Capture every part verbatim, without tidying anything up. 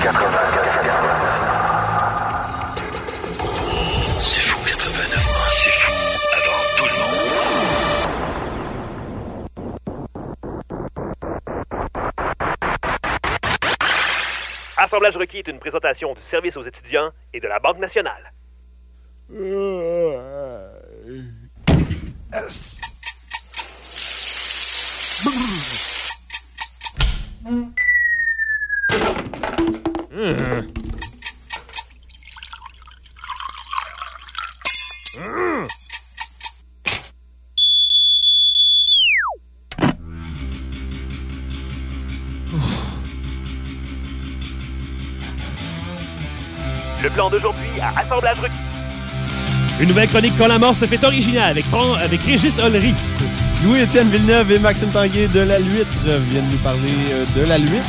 C'est fou quatre-vingt-neuf, c'est fou avant tout le monde. Assemblage requis est une présentation du service aux étudiants et de la Banque nationale. S. Mmh. Mmh. Le plan d'aujourd'hui à Assemblage requis. Une nouvelle chronique Quand la mort se fait originale avec, Fran- avec Régis Ollery. Louis-Étienne Villeneuve et Maxime Tanguay de La Luître viennent nous parler euh, de La Luître.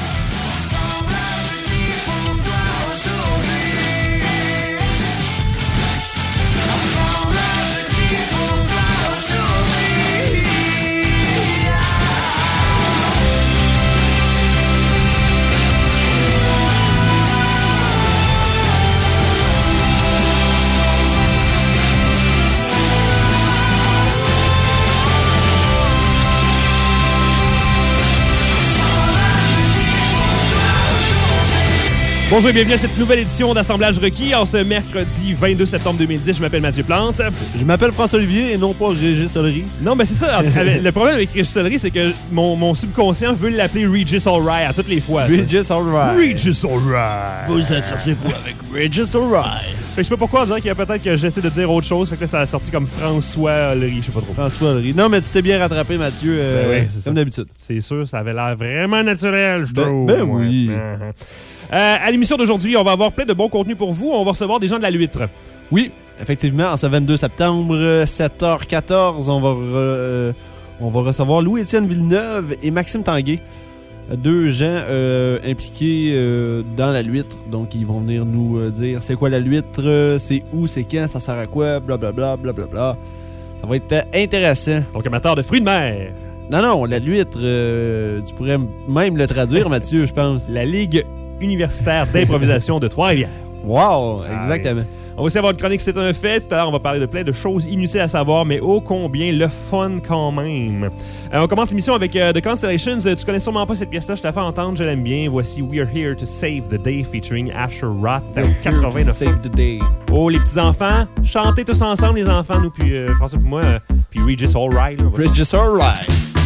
Bonjour et bienvenue à cette nouvelle édition d'Assemblage requis. En ce mercredi vingt-deux septembre deux mille dix, je m'appelle Mathieu Plante. Je m'appelle François-Olivier et non pas Régis Ollery. Non, mais c'est ça. Le problème avec Régis Ollery, c'est que mon, mon subconscient veut l'appeler Regis Allright à toutes les fois. Regis Allright. Regis Allright. Vous êtes sorti vous avec Regis Allright. Fait que je sais pas pourquoi on dirait qu'il y a peut-être que j'essaie de dire autre chose. Fait que là, ça a sorti comme François Ollery, je sais pas trop. François Ollery. Non, mais tu t'es bien rattrapé, Mathieu, euh, ben oui, c'est comme ça. d'habitude. C'est sûr, ça avait l'air vraiment naturel, je Ben, trouve. ben oui. Ouais. Uh-huh. Euh, à l'émission d'aujourd'hui, on va avoir plein de bons contenus pour vous. On va recevoir des gens de La Luître. Oui, effectivement, en ce vingt-deux septembre, sept heures quatorze, on va, re, euh, on va recevoir Louis-Étienne Villeneuve et Maxime Tanguay, deux gens euh, impliqués euh, dans La Luître. Donc, ils vont venir nous euh, dire c'est quoi La Luître, euh, c'est où, c'est quand, ça sert à quoi, blablabla, blablabla. Ça va être euh, intéressant. Donc, amateur de fruits de mer. Non, non, La Luître, euh, tu pourrais même le traduire, Mathieu, je pense. La Ligue universitaire d'improvisation de Trois-Rivières. Wow, exactement. On va aussi avoir une chronique C'est un fait. Tout à l'heure, on va parler de plein de choses inutiles à savoir, mais ô combien le fun quand même. Euh, on commence l'émission avec euh, The Constellations. Euh, tu connais sûrement pas cette pièce-là, je t'ai fait entendre, je l'aime bien. Voici We Are Here to Save the Day featuring Asher Roth dans quatre-vingt-neuf. Save the day. Oh, les petits-enfants, chantez tous ensemble, les enfants, nous, puis euh, François puis moi, euh, puis Regis Allright. Là, Regis Allright.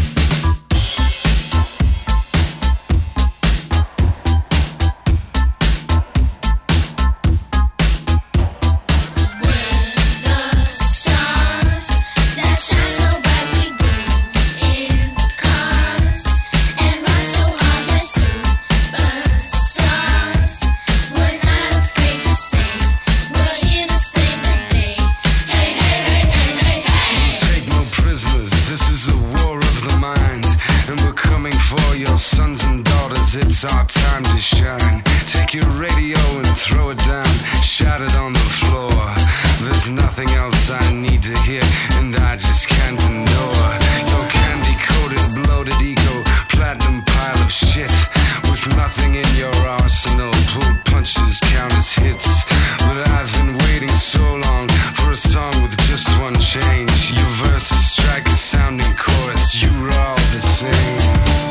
It's our time to shine. Take your radio and throw it down. Shout it on the floor. There's nothing else I need to hear, and I just can't ignore your candy-coated, bloated ego, platinum pile of shit with nothing in your arsenal. Pulled punches count as hits, but I've been waiting so long for a song with just one change. Your verses strike a sounding chorus. You're all the same.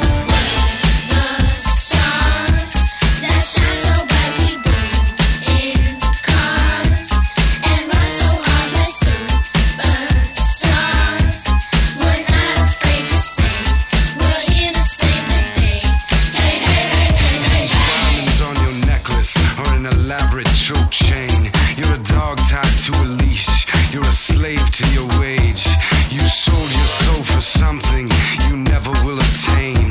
Shine so bright we burn in cars and run so hard like superstars. We're not afraid to say we're here to save the day. Hey, hey, hey, hey, hey, hey. Diamonds on your necklace or an elaborate choke chain. You're a dog tied to a leash. You're a slave to your wage. You sold your soul for something you never will obtain.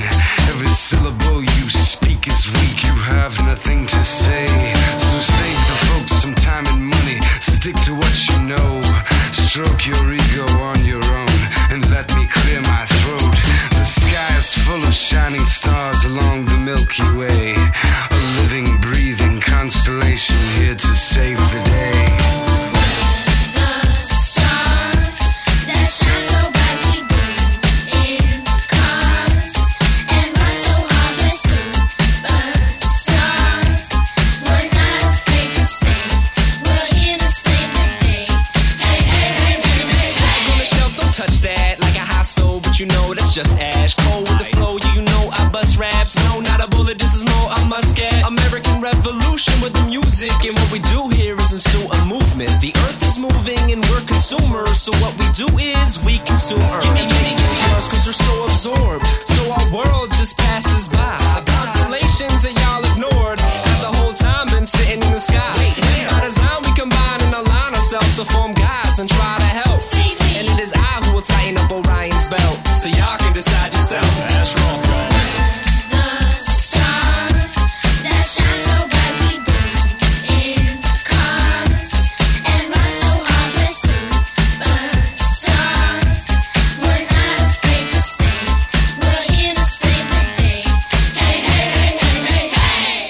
motion with the music, and what we do here is ensue a movement. The earth is moving and we're consumers, so what we do is we consume earth. Give me, give me, give me yours, cause we're so absorbed, so our world just passes by. Constellations that y'all ignored have the whole time been sitting in the sky. And by design we combine and align ourselves to form gods and try to help. And it is I who will tighten up Orion's belt, so y'all can decide yourself. That's wrong, y'all. The stars that shine so bright, we burn in cars and ride so hard we're superstars. We're not afraid to sing. We're here to save the day. Hey, hey, hey, hey, hey, hey.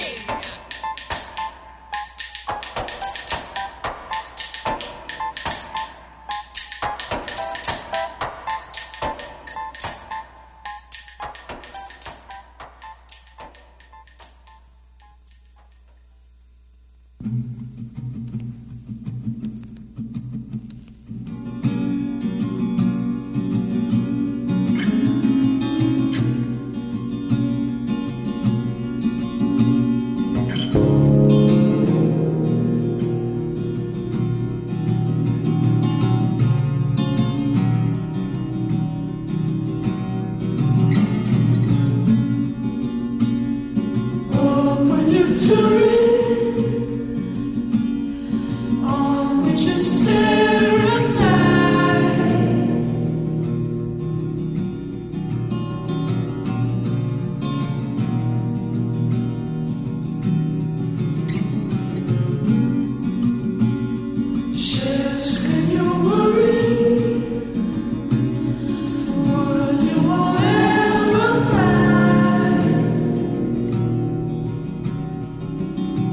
Thank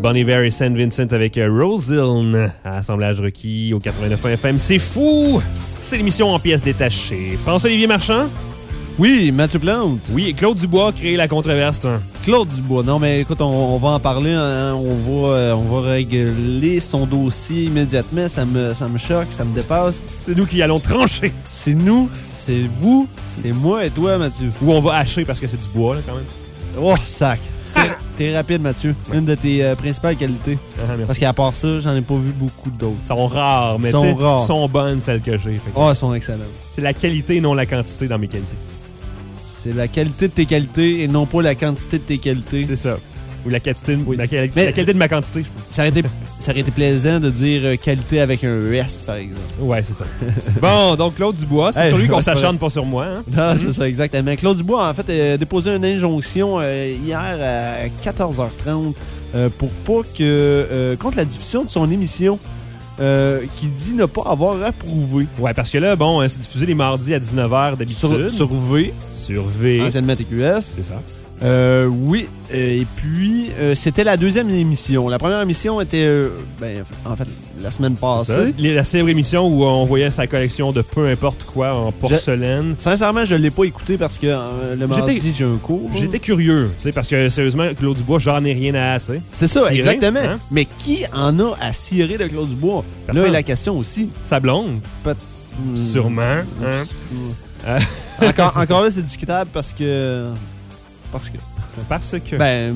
Bon Iver et Saint Vincent avec euh, Rosehill à Assemblage requis au quatre-vingt-neuf F M. C'est fou! C'est l'émission en pièces détachées. François-Olivier Marchand? Oui, Mathieu Plante. Oui, Claude Dubois a créé la controverse. Hein. Claude Dubois. Non, mais écoute, on, on va en parler. Hein, on, va, euh, on va régler son dossier immédiatement. Ça me, ça me choque, ça me dépasse. C'est nous qui allons trancher. C'est nous, c'est vous, c'est moi et toi, Mathieu. Ou on va hacher parce que c'est du bois, là, quand même. Oh, sac. T'es, t'es rapide, Mathieu. Ouais. Une de tes euh, principales qualités. Ah, merci. Parce qu'à part ça, j'en ai pas vu beaucoup d'autres. Ils sont rares, mais Sont tu sais, rares. sont bonnes, celles que j'ai. Fait que Oh, elles sont excellentes. C'est la qualité, non la quantité dans mes qualités. C'est la qualité de tes qualités et non pas la quantité de tes qualités. C'est ça. Ou la quantité, Oui. la, quali- Mais la qualité de ma quantité, je pense. Ça aurait, été, ça aurait été plaisant de dire euh, qualité avec un S, par exemple. Ouais, c'est ça. Bon, donc Claude Dubois, c'est Hey, sur lui qu'on c'est pas s'acharne pas sur moi. Hein? Non, c'est ça, exactement. Claude Dubois, en fait, a déposé une injonction euh, hier à quatorze heures trente euh, pour pas que... euh, contre la diffusion de son émission euh, qui dit ne pas avoir approuvé. Ouais, parce que là, bon, euh, c'est diffusé les mardis à dix-neuf heures d'habitude. Sur, sur V, Sur V. anciennement T Q S. C'est ça. Euh, oui, euh, et puis euh, c'était la deuxième émission. La première émission était, euh, ben, en fait, la semaine C'est ça. passée. Les- La célèbre émission où on voyait sa collection de peu importe quoi en porcelaine. Sincèrement, je l'ai pas écouté parce que euh, le J'étais- mardi, j'ai un cours. J'étais curieux, tu sais, parce que sérieusement, Claude Dubois, j'en ai rien à, tu sais. C'est ça, Cirer, exactement. hein? Mais qui en a à cirer de Claude Dubois? Personne. Là est la question aussi. Sa blonde, Peut- Hmm. sûrement. Hein? Hmm. Euh. encore, encore là, c'est discutable parce que. Parce que. Parce que. Ben,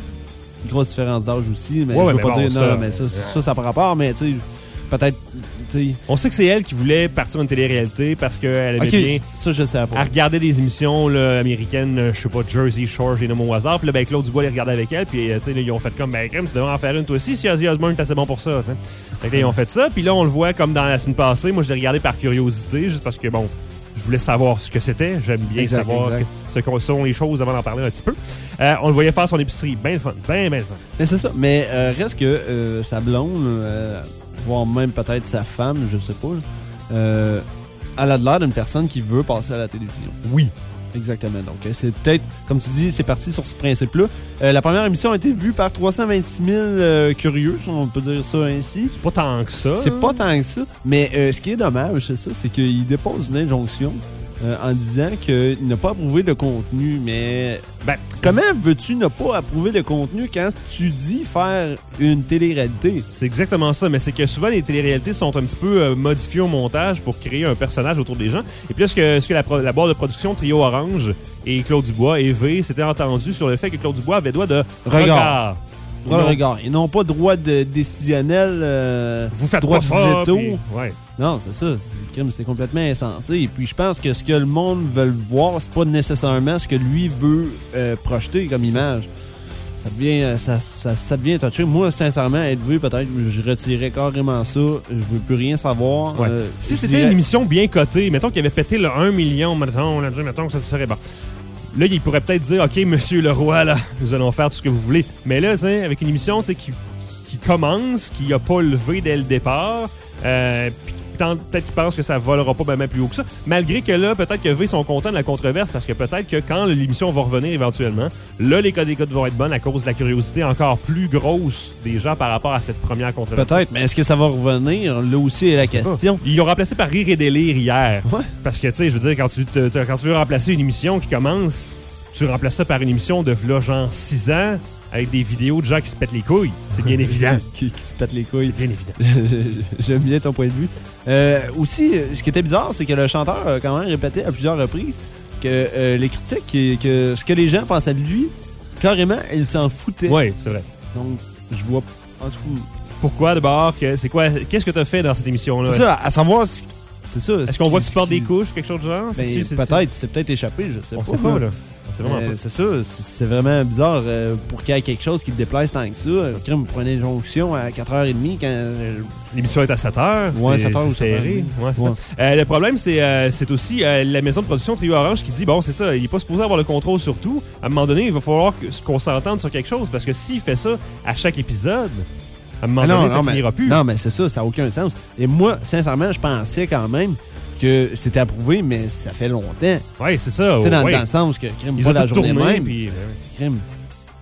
une grosse différence d'âge aussi, mais Ouais, je ouais, veux mais pas bon, dire. ça, non, mais ça, euh, ça, ça par rapport, mais tu sais, peut-être. Tu sais. On sait que c'est elle qui voulait partir une télé-réalité parce qu'elle aimait Ok, bien. ça, je sais Elle pas. regardait des émissions là, américaines, euh, je sais pas, Jersey Shore, j'ai nommé au hasard. Puis là, ben, Claude Dubois les regardait avec elle. Puis, euh, tu sais, là, ils ont fait comme, ben, crème, tu devrais en faire une toi aussi. Si Ozzy Osbourne est assez bon pour ça, tu sais. Fait que là, ils ont fait ça. Puis là, on le voit comme dans la semaine passée. Moi, je l'ai regardé par curiosité, juste parce que, bon, je voulais savoir ce que c'était. J'aime bien Exact, savoir exact. que- ce que sont les choses avant d'en parler un petit peu. Euh, on le voyait faire son épicerie. Ben le fun. Ben, ben le fun. Mais c'est ça. Mais euh, reste que euh, sa blonde, euh, voire même peut-être sa femme, je sais pas, là, euh, elle a de l'air d'une personne qui veut passer à la télévision. Oui. Exactement. Donc, euh, c'est peut-être, comme tu dis, c'est parti sur ce principe-là. Euh, la première émission a été vue par trois cent vingt-six mille euh, curieux, si on peut dire ça ainsi. C'est pas tant que ça. C'est pas tant que ça. Mais euh, ce qui est dommage, c'est ça, c'est qu'il dépose une injonction euh, en disant qu'il n'a pas approuvé le contenu. Mais Ben, comment veux-tu ne pas approuver le contenu quand tu dis faire une télé-réalité? c'est exactement ça, mais c'est que souvent les téléréalités sont un petit peu euh, modifiées au montage pour créer un personnage autour des gens. Et puis là, ce que, ce que la, pro- la boîte de production Trio Orange et Claude Dubois et V s'étaient entendus sur le fait que Claude Dubois avait droit de Regard. regard. Droit de Non. regard. Ils n'ont pas droit de décisionnel. euh, Vous faites droit pas de ça, veto. puis- ouais. Non, c'est ça. C'est, crime, c'est complètement insensé. Et puis, je pense que ce que le monde veut voir, c'est pas nécessairement ce que lui veut euh, projeter comme image. Ça devient, euh, ça, ça, ça devient touché. Moi, sincèrement, être vu, peut-être, je retirais carrément ça. Je veux plus rien savoir. Ouais. Euh, Si je c'était dirais- une émission bien cotée, mettons qu'il avait pété le un million, mettons, là, mettons que ça serait bon. Là, il pourrait peut-être dire, OK, monsieur le roi, là, nous allons faire tout ce que vous voulez. Mais là, tu sais, avec une émission, tu sais, qui, qui commence, qui n'a pas levé dès le départ, euh, puis tant- peut-être qu'ils pensent que ça volera pas bien plus haut que ça. Malgré que là, peut-être que V sont contents de la controverse parce que peut-être que quand l'émission va revenir éventuellement, là, les codes d'écoute vont être bonnes à cause de la curiosité encore plus grosse des gens par rapport à cette première controverse. Peut-être, mais est-ce que ça va revenir? Là aussi est la question. Ils l'ont remplacé par Rire et délire hier. Ouais. Parce que, tu sais, je veux dire, quand tu, te- te- quand tu veux remplacer une émission qui commence, tu remplaces ça par une émission de v'là genre six ans avec des vidéos de gens qui se pètent les couilles. C'est bien évident. qui, qui se pète les couilles. C'est bien évident. J'aime bien ton point de vue. Euh, aussi, ce qui était bizarre, c'est que le chanteur a quand même répété à plusieurs reprises que euh, les critiques, et que ce que les gens pensaient de lui, carrément, ils s'en foutaient. Oui, c'est vrai. Donc, je vois. En tout cas, Pourquoi d'abord? que- C'est quoi? Qu'est-ce que tu as fait dans cette émission-là? c'est ça, à savoir si. C'est ça. Est-ce qu'on voit que tu ce portes qui- des couches, quelque chose de genre? Ben, C'est-tu- c'est- peut-être, c'est peut-être échappé, je sais On pas. sait pas, là. On sait vraiment Euh, pas. c'est ça, c'est c'est vraiment bizarre euh, pour qu'il y ait quelque chose qui te déplace tant que ça. Euh, Crime, prenez une jonction à quatre heures trente quand. euh, L'émission est à sept heures. Ouais, c'est- sept heures ou c'est sept heures serré. trente. Ouais, c'est Ouais. ça. Euh, le problème, c'est euh, c'est aussi euh, la maison de production Trio Orange qui dit bon, c'est ça, il n'est pas supposé avoir le contrôle sur tout. À un moment donné, il va falloir que- qu'on s'entende sur quelque chose parce que s'il fait ça à chaque épisode, à un moment Ah donné, ça mais, finira plus. non, mais c'est ça, ça n'a aucun sens. Et moi, sincèrement, je pensais quand même que c'était approuvé, mais ça fait longtemps. Oui, c'est ça. Tu sais, dans, ouais. dans le sens que crime Ils pas ont la tout journée tourné, même. puis, ben oui. Crime.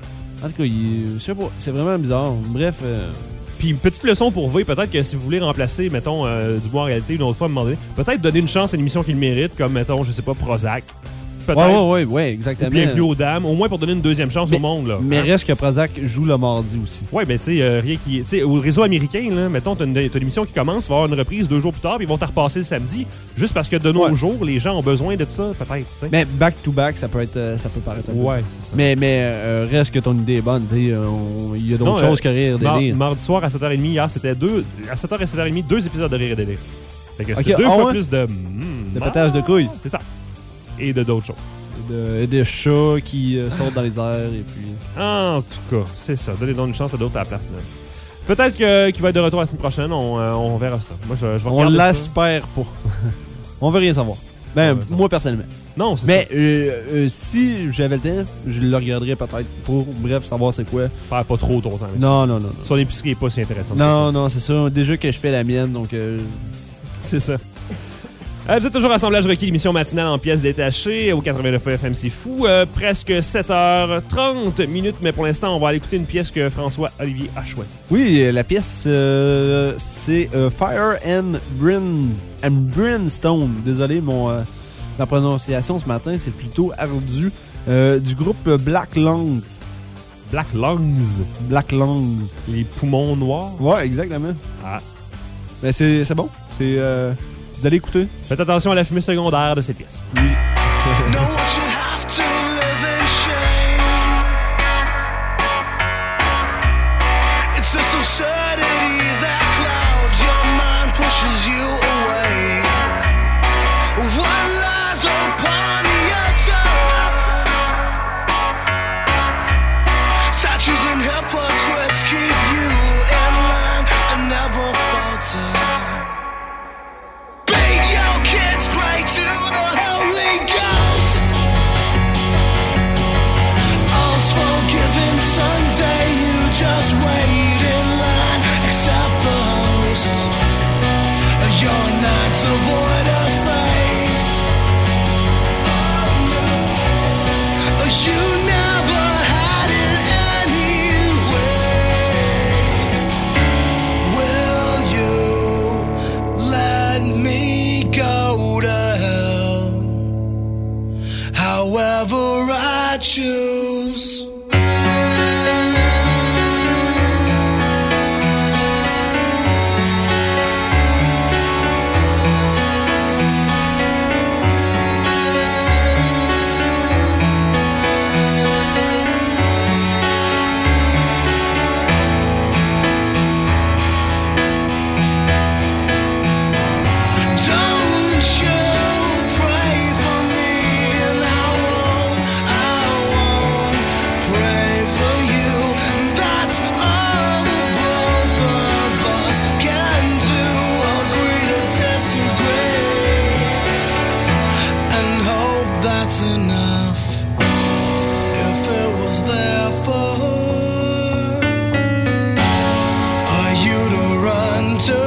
En tout cas, il, je sais pas, c'est vraiment bizarre. Bref. Euh, Puis, petite leçon pour V, peut-être que si vous voulez remplacer, mettons, euh, du bois en réalité une autre fois à un moment donné, peut-être donner une chance à une émission qu'il mérite, comme, mettons, je sais pas, Prozac. Peut-être. ouais, ouais, ouais, ouais, exactement. Ou Bienvenue aux dames, au moins pour donner une deuxième chance mais, au monde. Là, mais hein? reste que Prozac joue le mardi aussi. Ouais, ben tu sais, euh, rien qui. Tu sais, au réseau américain, là, mettons, t'as une, t'as une émission qui commence, tu vas avoir une reprise deux jours plus tard, puis ils vont te repasser le samedi, juste parce que de nos Ouais. jours, les gens ont besoin de ça, peut-être. t'sais. Mais back-to-back, ça peut être, euh, ça peut paraître un peu. Ouais. Mais, mais euh, reste que ton idée est bonne. tu sais, euh, on- Il y a d'autres Non, choses euh, que rire Mar- délire. mardi soir à sept heures trente, hier, c'était deux. À sept heures et sept heures trente, deux épisodes de Rire et Délire. Fait que Ok, c'était deux ah fois ouais? plus de. mm, De ah, pétage de couilles. C'est ça. Et de d'autres choses. De, et des chats qui euh, sautent dans les airs et puis. En tout cas, c'est ça. Donnez donc une chance à d'autres à la place. Là. Peut-être que- qu'il va être de retour la semaine prochaine. On, euh, on verra ça. Moi, je, je vais On regarder ça. l'espère pas. On veut rien savoir. Ben, Ouais, moi personnellement. Non, c'est Mais euh, euh, si j'avais le temps, je le regarderais peut-être pour, bref, savoir c'est quoi. ça. Faire pas trop ton temps. avec ça. Non, non, non. non. Son épicerie est pas si intéressante. Non, non, c'est ça. Déjà que je fais la mienne, donc. euh, C'est ça. Euh, vous êtes toujours Assemblage requis, l'émission matinale en pièces détachées au quatre-vingt-neuf F M, c'est fou. Euh, presque sept heures trente minutes, mais pour l'instant, on va aller écouter une pièce que François-Olivier a choisie. Oui, euh, la pièce, euh, c'est euh, Fire and, Brin, and Brimstone. Désolé, mon, euh, ma prononciation ce matin, c'est plutôt ardu. Euh, du groupe Black Lungs. Black Lungs, Black Lungs. les poumons noirs. Ouais, exactement. Ah. Ben, c'est c'est bon. C'est, euh, vous allez écouter. Faites attention à la fumée secondaire de cette pièce. No one should have to live in shame. It's this absurdity that clouds your mind, pushes you away. What lies upon your door? Statues and hypocrites keep you in line and never falter. Bake your kids, pray to the Holy Ghost. All's forgiven Sunday, you just wait in line, accept the host. You're not devoid of faith. Oh no, you never had it anyway. Will you let me go to hell? However I choose. Don't you pray for me, and I won't, I won't pray for you. That's all that both of us can do, agree to disagree, and hope that's enough. If it was there for are you to run to?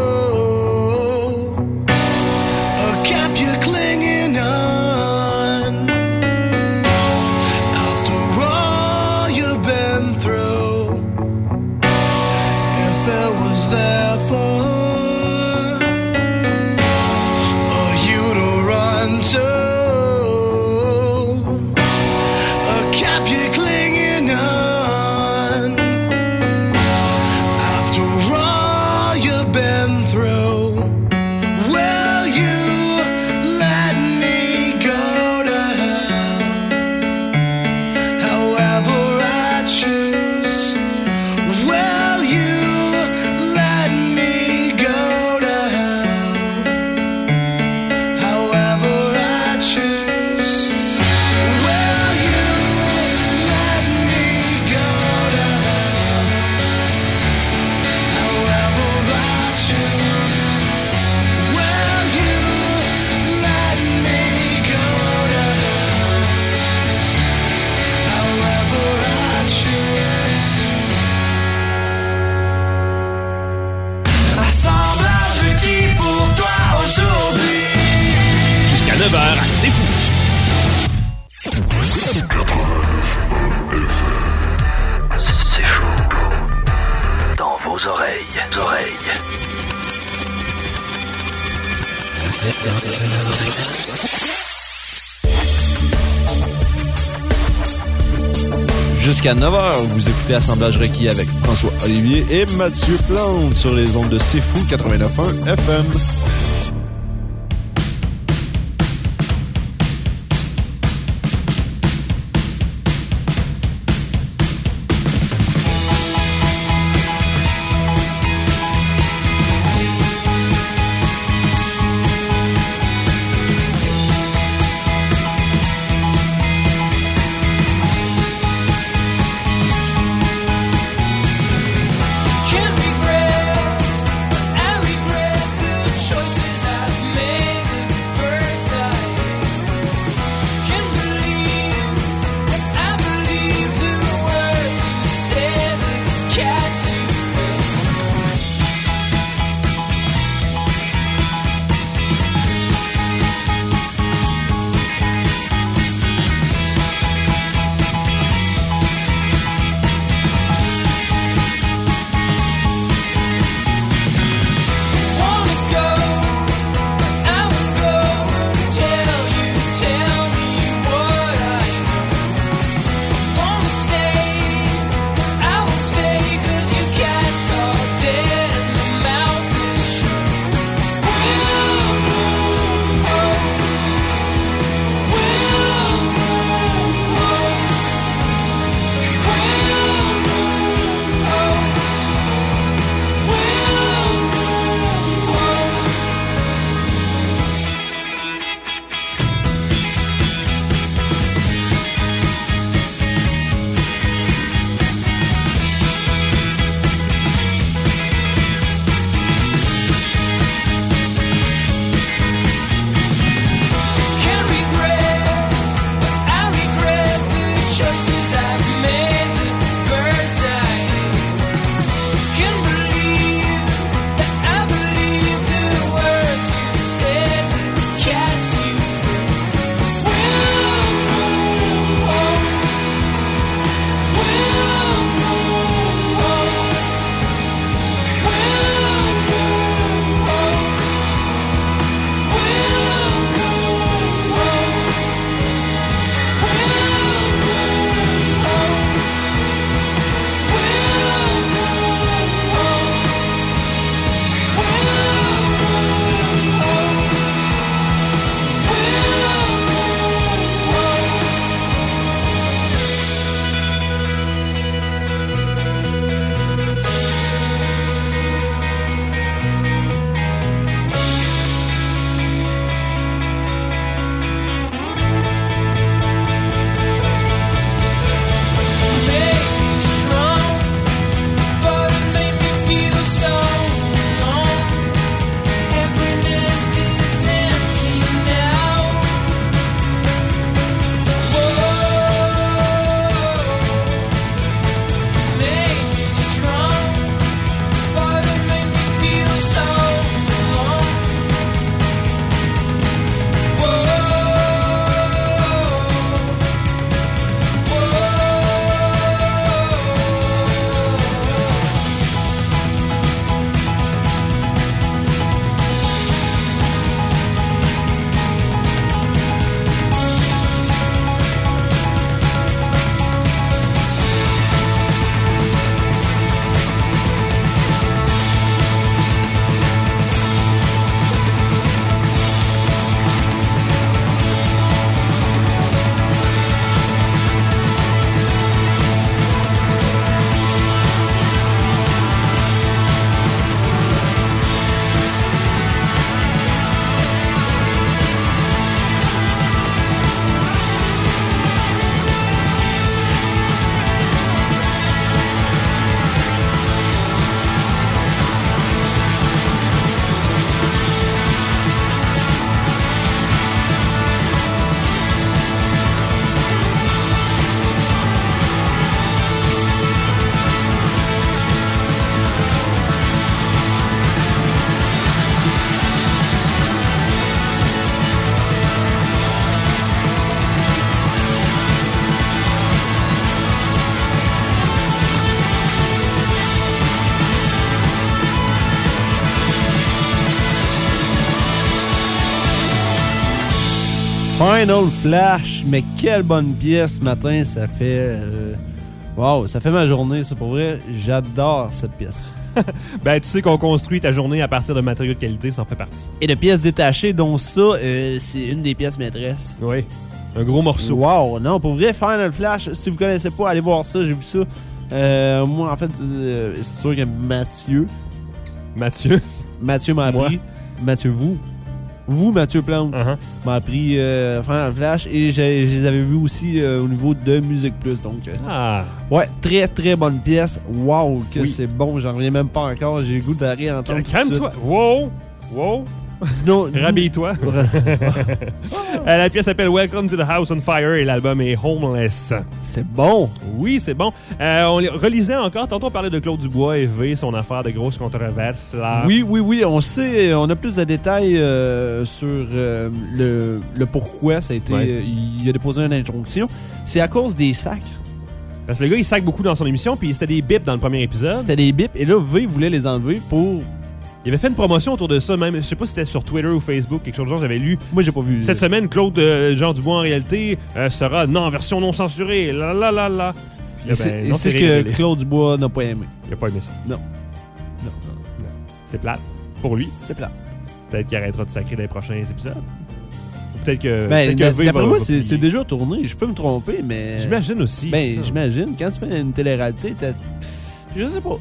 Or kept you clinging on? After all you've been through, if it was there for are you to run to? Or kept you clinging on? After all you've been through, will you let me go to hell? However I choose, will you let me oreilles, oreilles. Jusqu'à neuf heures, vous écoutez Assemblage requis avec François Olivier et Mathieu Plante sur les ondes de C'est Fou quatre-vingt-neuf virgule un F M. Can't regret, I regret the choices Final Flash, mais quelle bonne pièce ce matin, ça fait... Euh, wow, ça fait ma journée, ça pour vrai. J'adore cette pièce. Ben, tu sais qu'on construit ta journée à partir de matériaux de qualité, ça en fait partie. Et de pièces détachées, dont ça, euh, c'est une des pièces maîtresses. Oui, un gros morceau. Wow, non, pour vrai, Final Flash, si vous connaissez pas, allez voir ça, j'ai vu ça. Euh, moi, en fait, euh, c'est sûr que Mathieu... Mathieu. Mathieu m'a Moi. appris... Mathieu, vous... Vous, Mathieu Plante, Uh-huh. m'a appris euh, Final Flash et j'ai- je les avais vus aussi euh, au niveau de Musique Plus. Donc, euh, Ah, ouais, très très bonne pièce. Wow, que Oui. c'est bon, j'en reviens même pas encore. J'ai le goût d'aller entendre tout ça. calme-toi. Wow, wow. Dis donc, dis- Rhabille-toi. Euh, la pièce s'appelle Welcome to the House on Fire et l'album est Homeless. C'est bon. Oui, c'est bon. Euh, on les relisait encore. Tantôt, on parlait de Claude Dubois et V, son affaire de grosse controverse. Là. Oui, oui, oui, on sait, on a plus de détails euh, sur euh, le, le pourquoi ça a été. Ouais. euh, il a déposé une injonction. C'est à cause des sacres. Parce que le gars, il sac beaucoup dans son émission, puis c'était des bips dans le premier épisode. C'était des bips et là, V voulait les enlever pour. Il avait fait une promotion autour de ça, même. Je sais pas si c'était sur Twitter ou Facebook, quelque chose de genre, j'avais lu. Moi, j'ai pas vu. Cette semaine, Claude euh, Jean Dubois, en réalité, euh, sera non, en version non censurée. La la la la. Puis, Et euh, c'est ben, et non, c'est ce révélé. que Claude Dubois n'a pas aimé. Il a pas aimé ça. Non. Non, non. C'est plate. Pour lui. C'est plat. Peut-être qu'il arrêtera de sacrer dans les prochains épisodes. Ou peut-être que. Ben, peut-être que d'a- V d'après va- moi, va c'est plier. c'est déjà tourné. Je peux me tromper, mais. J'imagine aussi. Ben, c'est ça. j'imagine. Quand tu fais une télé-réalité, t'as. Je sais pas.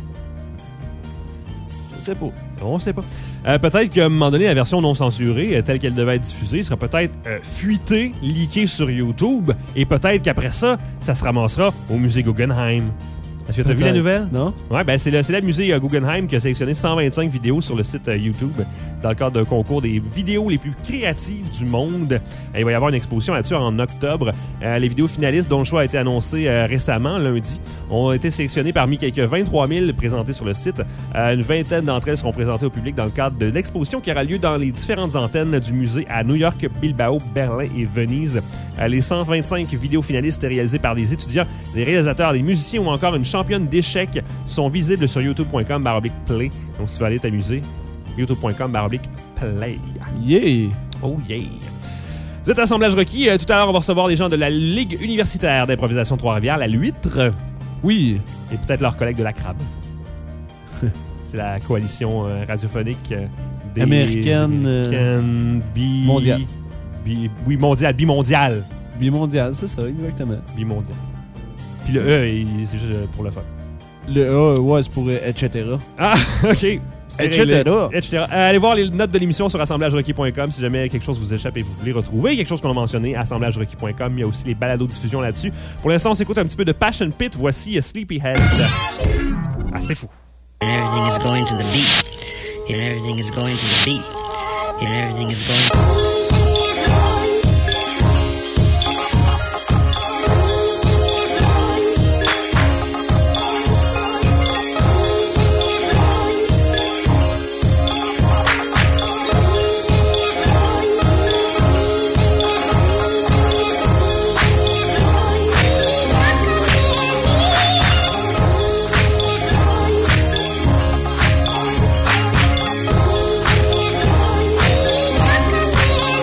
Je sais pas. On sait pas. Euh, peut-être qu'à un moment donné, la version non censurée, euh, telle qu'elle devait être diffusée, sera peut-être euh, fuitée, leakée sur YouTube, et peut-être qu'après ça, ça se ramassera au musée Guggenheim. Est-ce que tu as vu la Peut-être. nouvelle? Non? Ouais, ben c'est le célèbre musée euh, Guggenheim qui a sélectionné cent vingt-cinq vidéos sur le site euh, YouTube dans le cadre d'un concours des vidéos les plus créatives du monde. Euh, il va y avoir une exposition là-dessus en octobre. Euh, les vidéos finalistes dont le choix a été annoncé euh, récemment, lundi, ont été sélectionnées parmi quelques vingt-trois mille présentées sur le site. Euh, une vingtaine d'entre elles seront présentées au public dans le cadre de l'exposition qui aura lieu dans les différentes antennes du musée à New York, Bilbao, Berlin et Venise. Euh, les cent vingt-cinq vidéos finalistes réalisées par des étudiants, des réalisateurs, des musiciens ou encore une championne d'échecs sont visibles sur youtube point com barre oblique play. Donc, si tu veux aller t'amuser, youtube point com barre oblique play. Yeah! Oh yeah! Vous êtes à Assemblage Requis. Euh, tout à l'heure, on va recevoir les gens de la Ligue universitaire d'improvisation de Trois-Rivières, la L'Huître, Oui. et peut-être leurs collègues de la Crabe. C'est la coalition euh, radiophonique euh, des Américaine, euh, Américaines, bi... mondiale. bi- oui, mondial, bimondial. Bimondial, c'est ça, exactement. Bimondial. Puis le E, il- c'est juste euh, pour le fun. Le A, ouais, c'est pour euh, et cetera. Ah, OK. C'est Et cetera. réglé. Et cetera. Euh, allez voir les notes de l'émission sur assemblage requis point com si jamais quelque chose vous échappe et vous voulez retrouver quelque chose qu'on a mentionné, assemblage requis point com. Il y a aussi les balados-diffusions là-dessus. Pour l'instant, on s'écoute un petit peu de Passion Pit. Voici Sleepyhead. Ah, c'est fou. And everything is going to the beat. And everything is going to the beat. And everything is going. Thank you.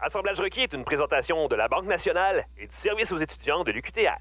Assemblage requis est une présentation de la Banque nationale et du service aux étudiants de l'U Q T R.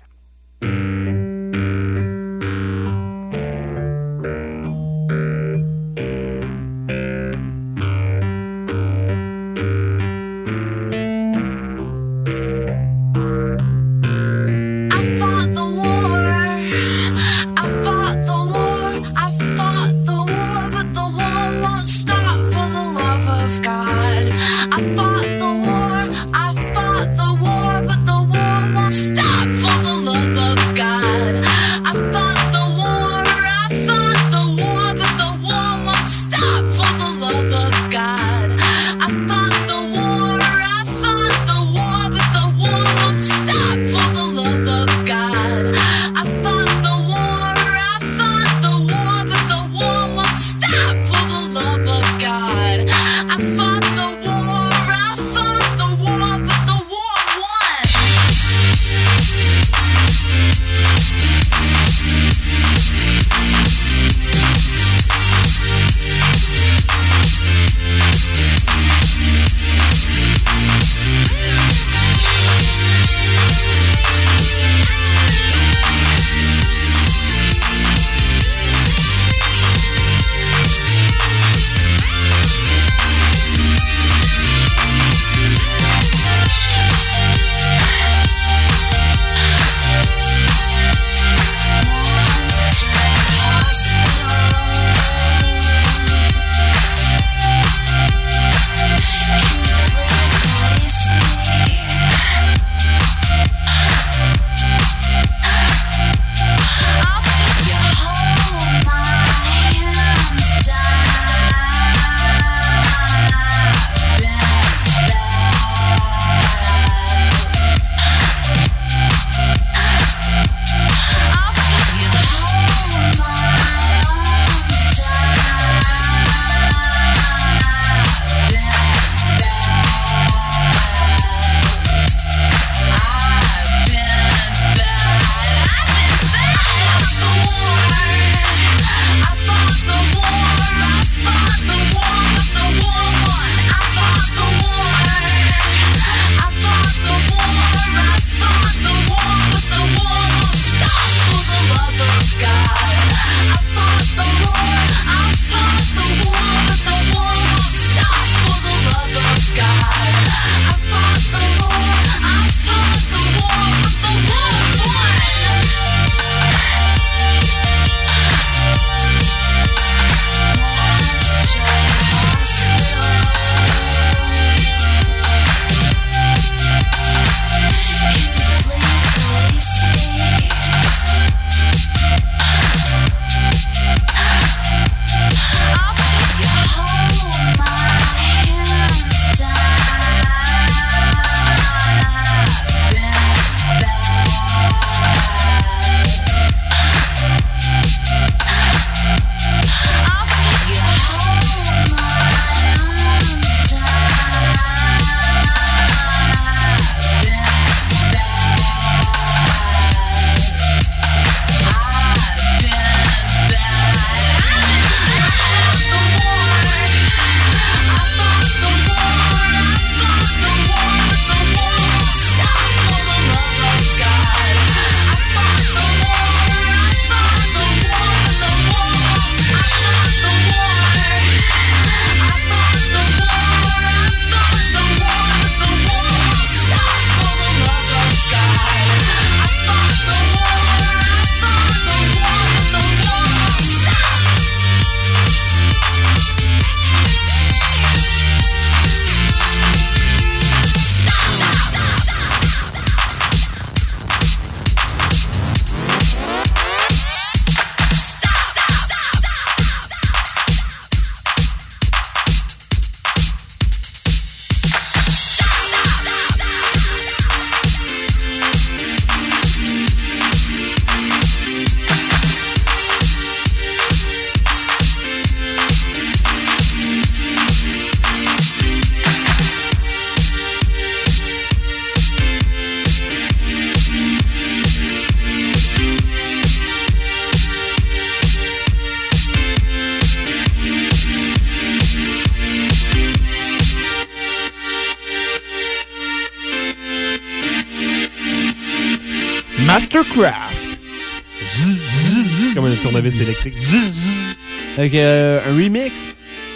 Stop for the love Mastercraft. Comme un tournevis électrique. Avec euh, un remix.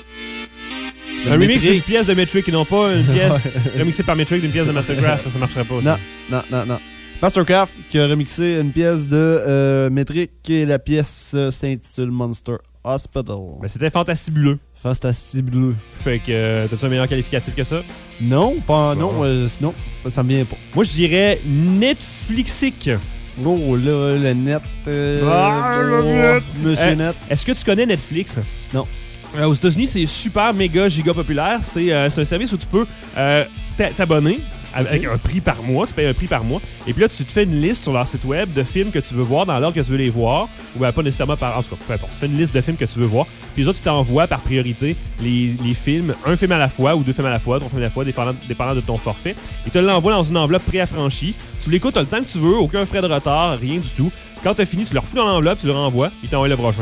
Un remix d'une pièce de Metric et non pas une pièce remixée par Metric d'une pièce de Mastercraft. Ça marcherait pas, ça. Non, non, non, non. Mastercraft qui a remixé une pièce de euh, Metric et la pièce euh, s'intitule Monster Hospital. Ben, c'était fantastabuleux. Fantastabuleux. Fait que, euh, t'as-tu un meilleur qualificatif que ça? Non, pas, Bon. non, euh, non, ça me vient pas. Moi, je dirais Netflixique. Oh là, le net. Euh, Ah, le oh, net. Monsieur Euh, Net. Est-ce que tu connais Netflix? Non. Euh, aux États-Unis, c'est super, méga, giga populaire. C'est euh, c'est un service où tu peux euh, t'a- t'abonner avec Ok. un prix par mois. Tu payes un prix par mois. Et puis là, tu te fais une liste sur leur site web de films que tu veux voir dans l'ordre que tu veux les voir. Ou ben, pas nécessairement par... En tout cas, peu importe. Tu fais une liste de films que tu veux voir. Puis les autres, ils t'envoient par priorité les, les films, un film à la fois ou deux films à la fois, trois films à la fois, dépendant, dépendant de ton forfait. Ils te l'envoient dans une enveloppe préaffranchie. Tu l'écoutes le temps que tu veux, aucun frais de retard, rien du tout. Quand tu as fini, tu le refous dans l'enveloppe, tu le renvoies. Ils t'envoient le prochain.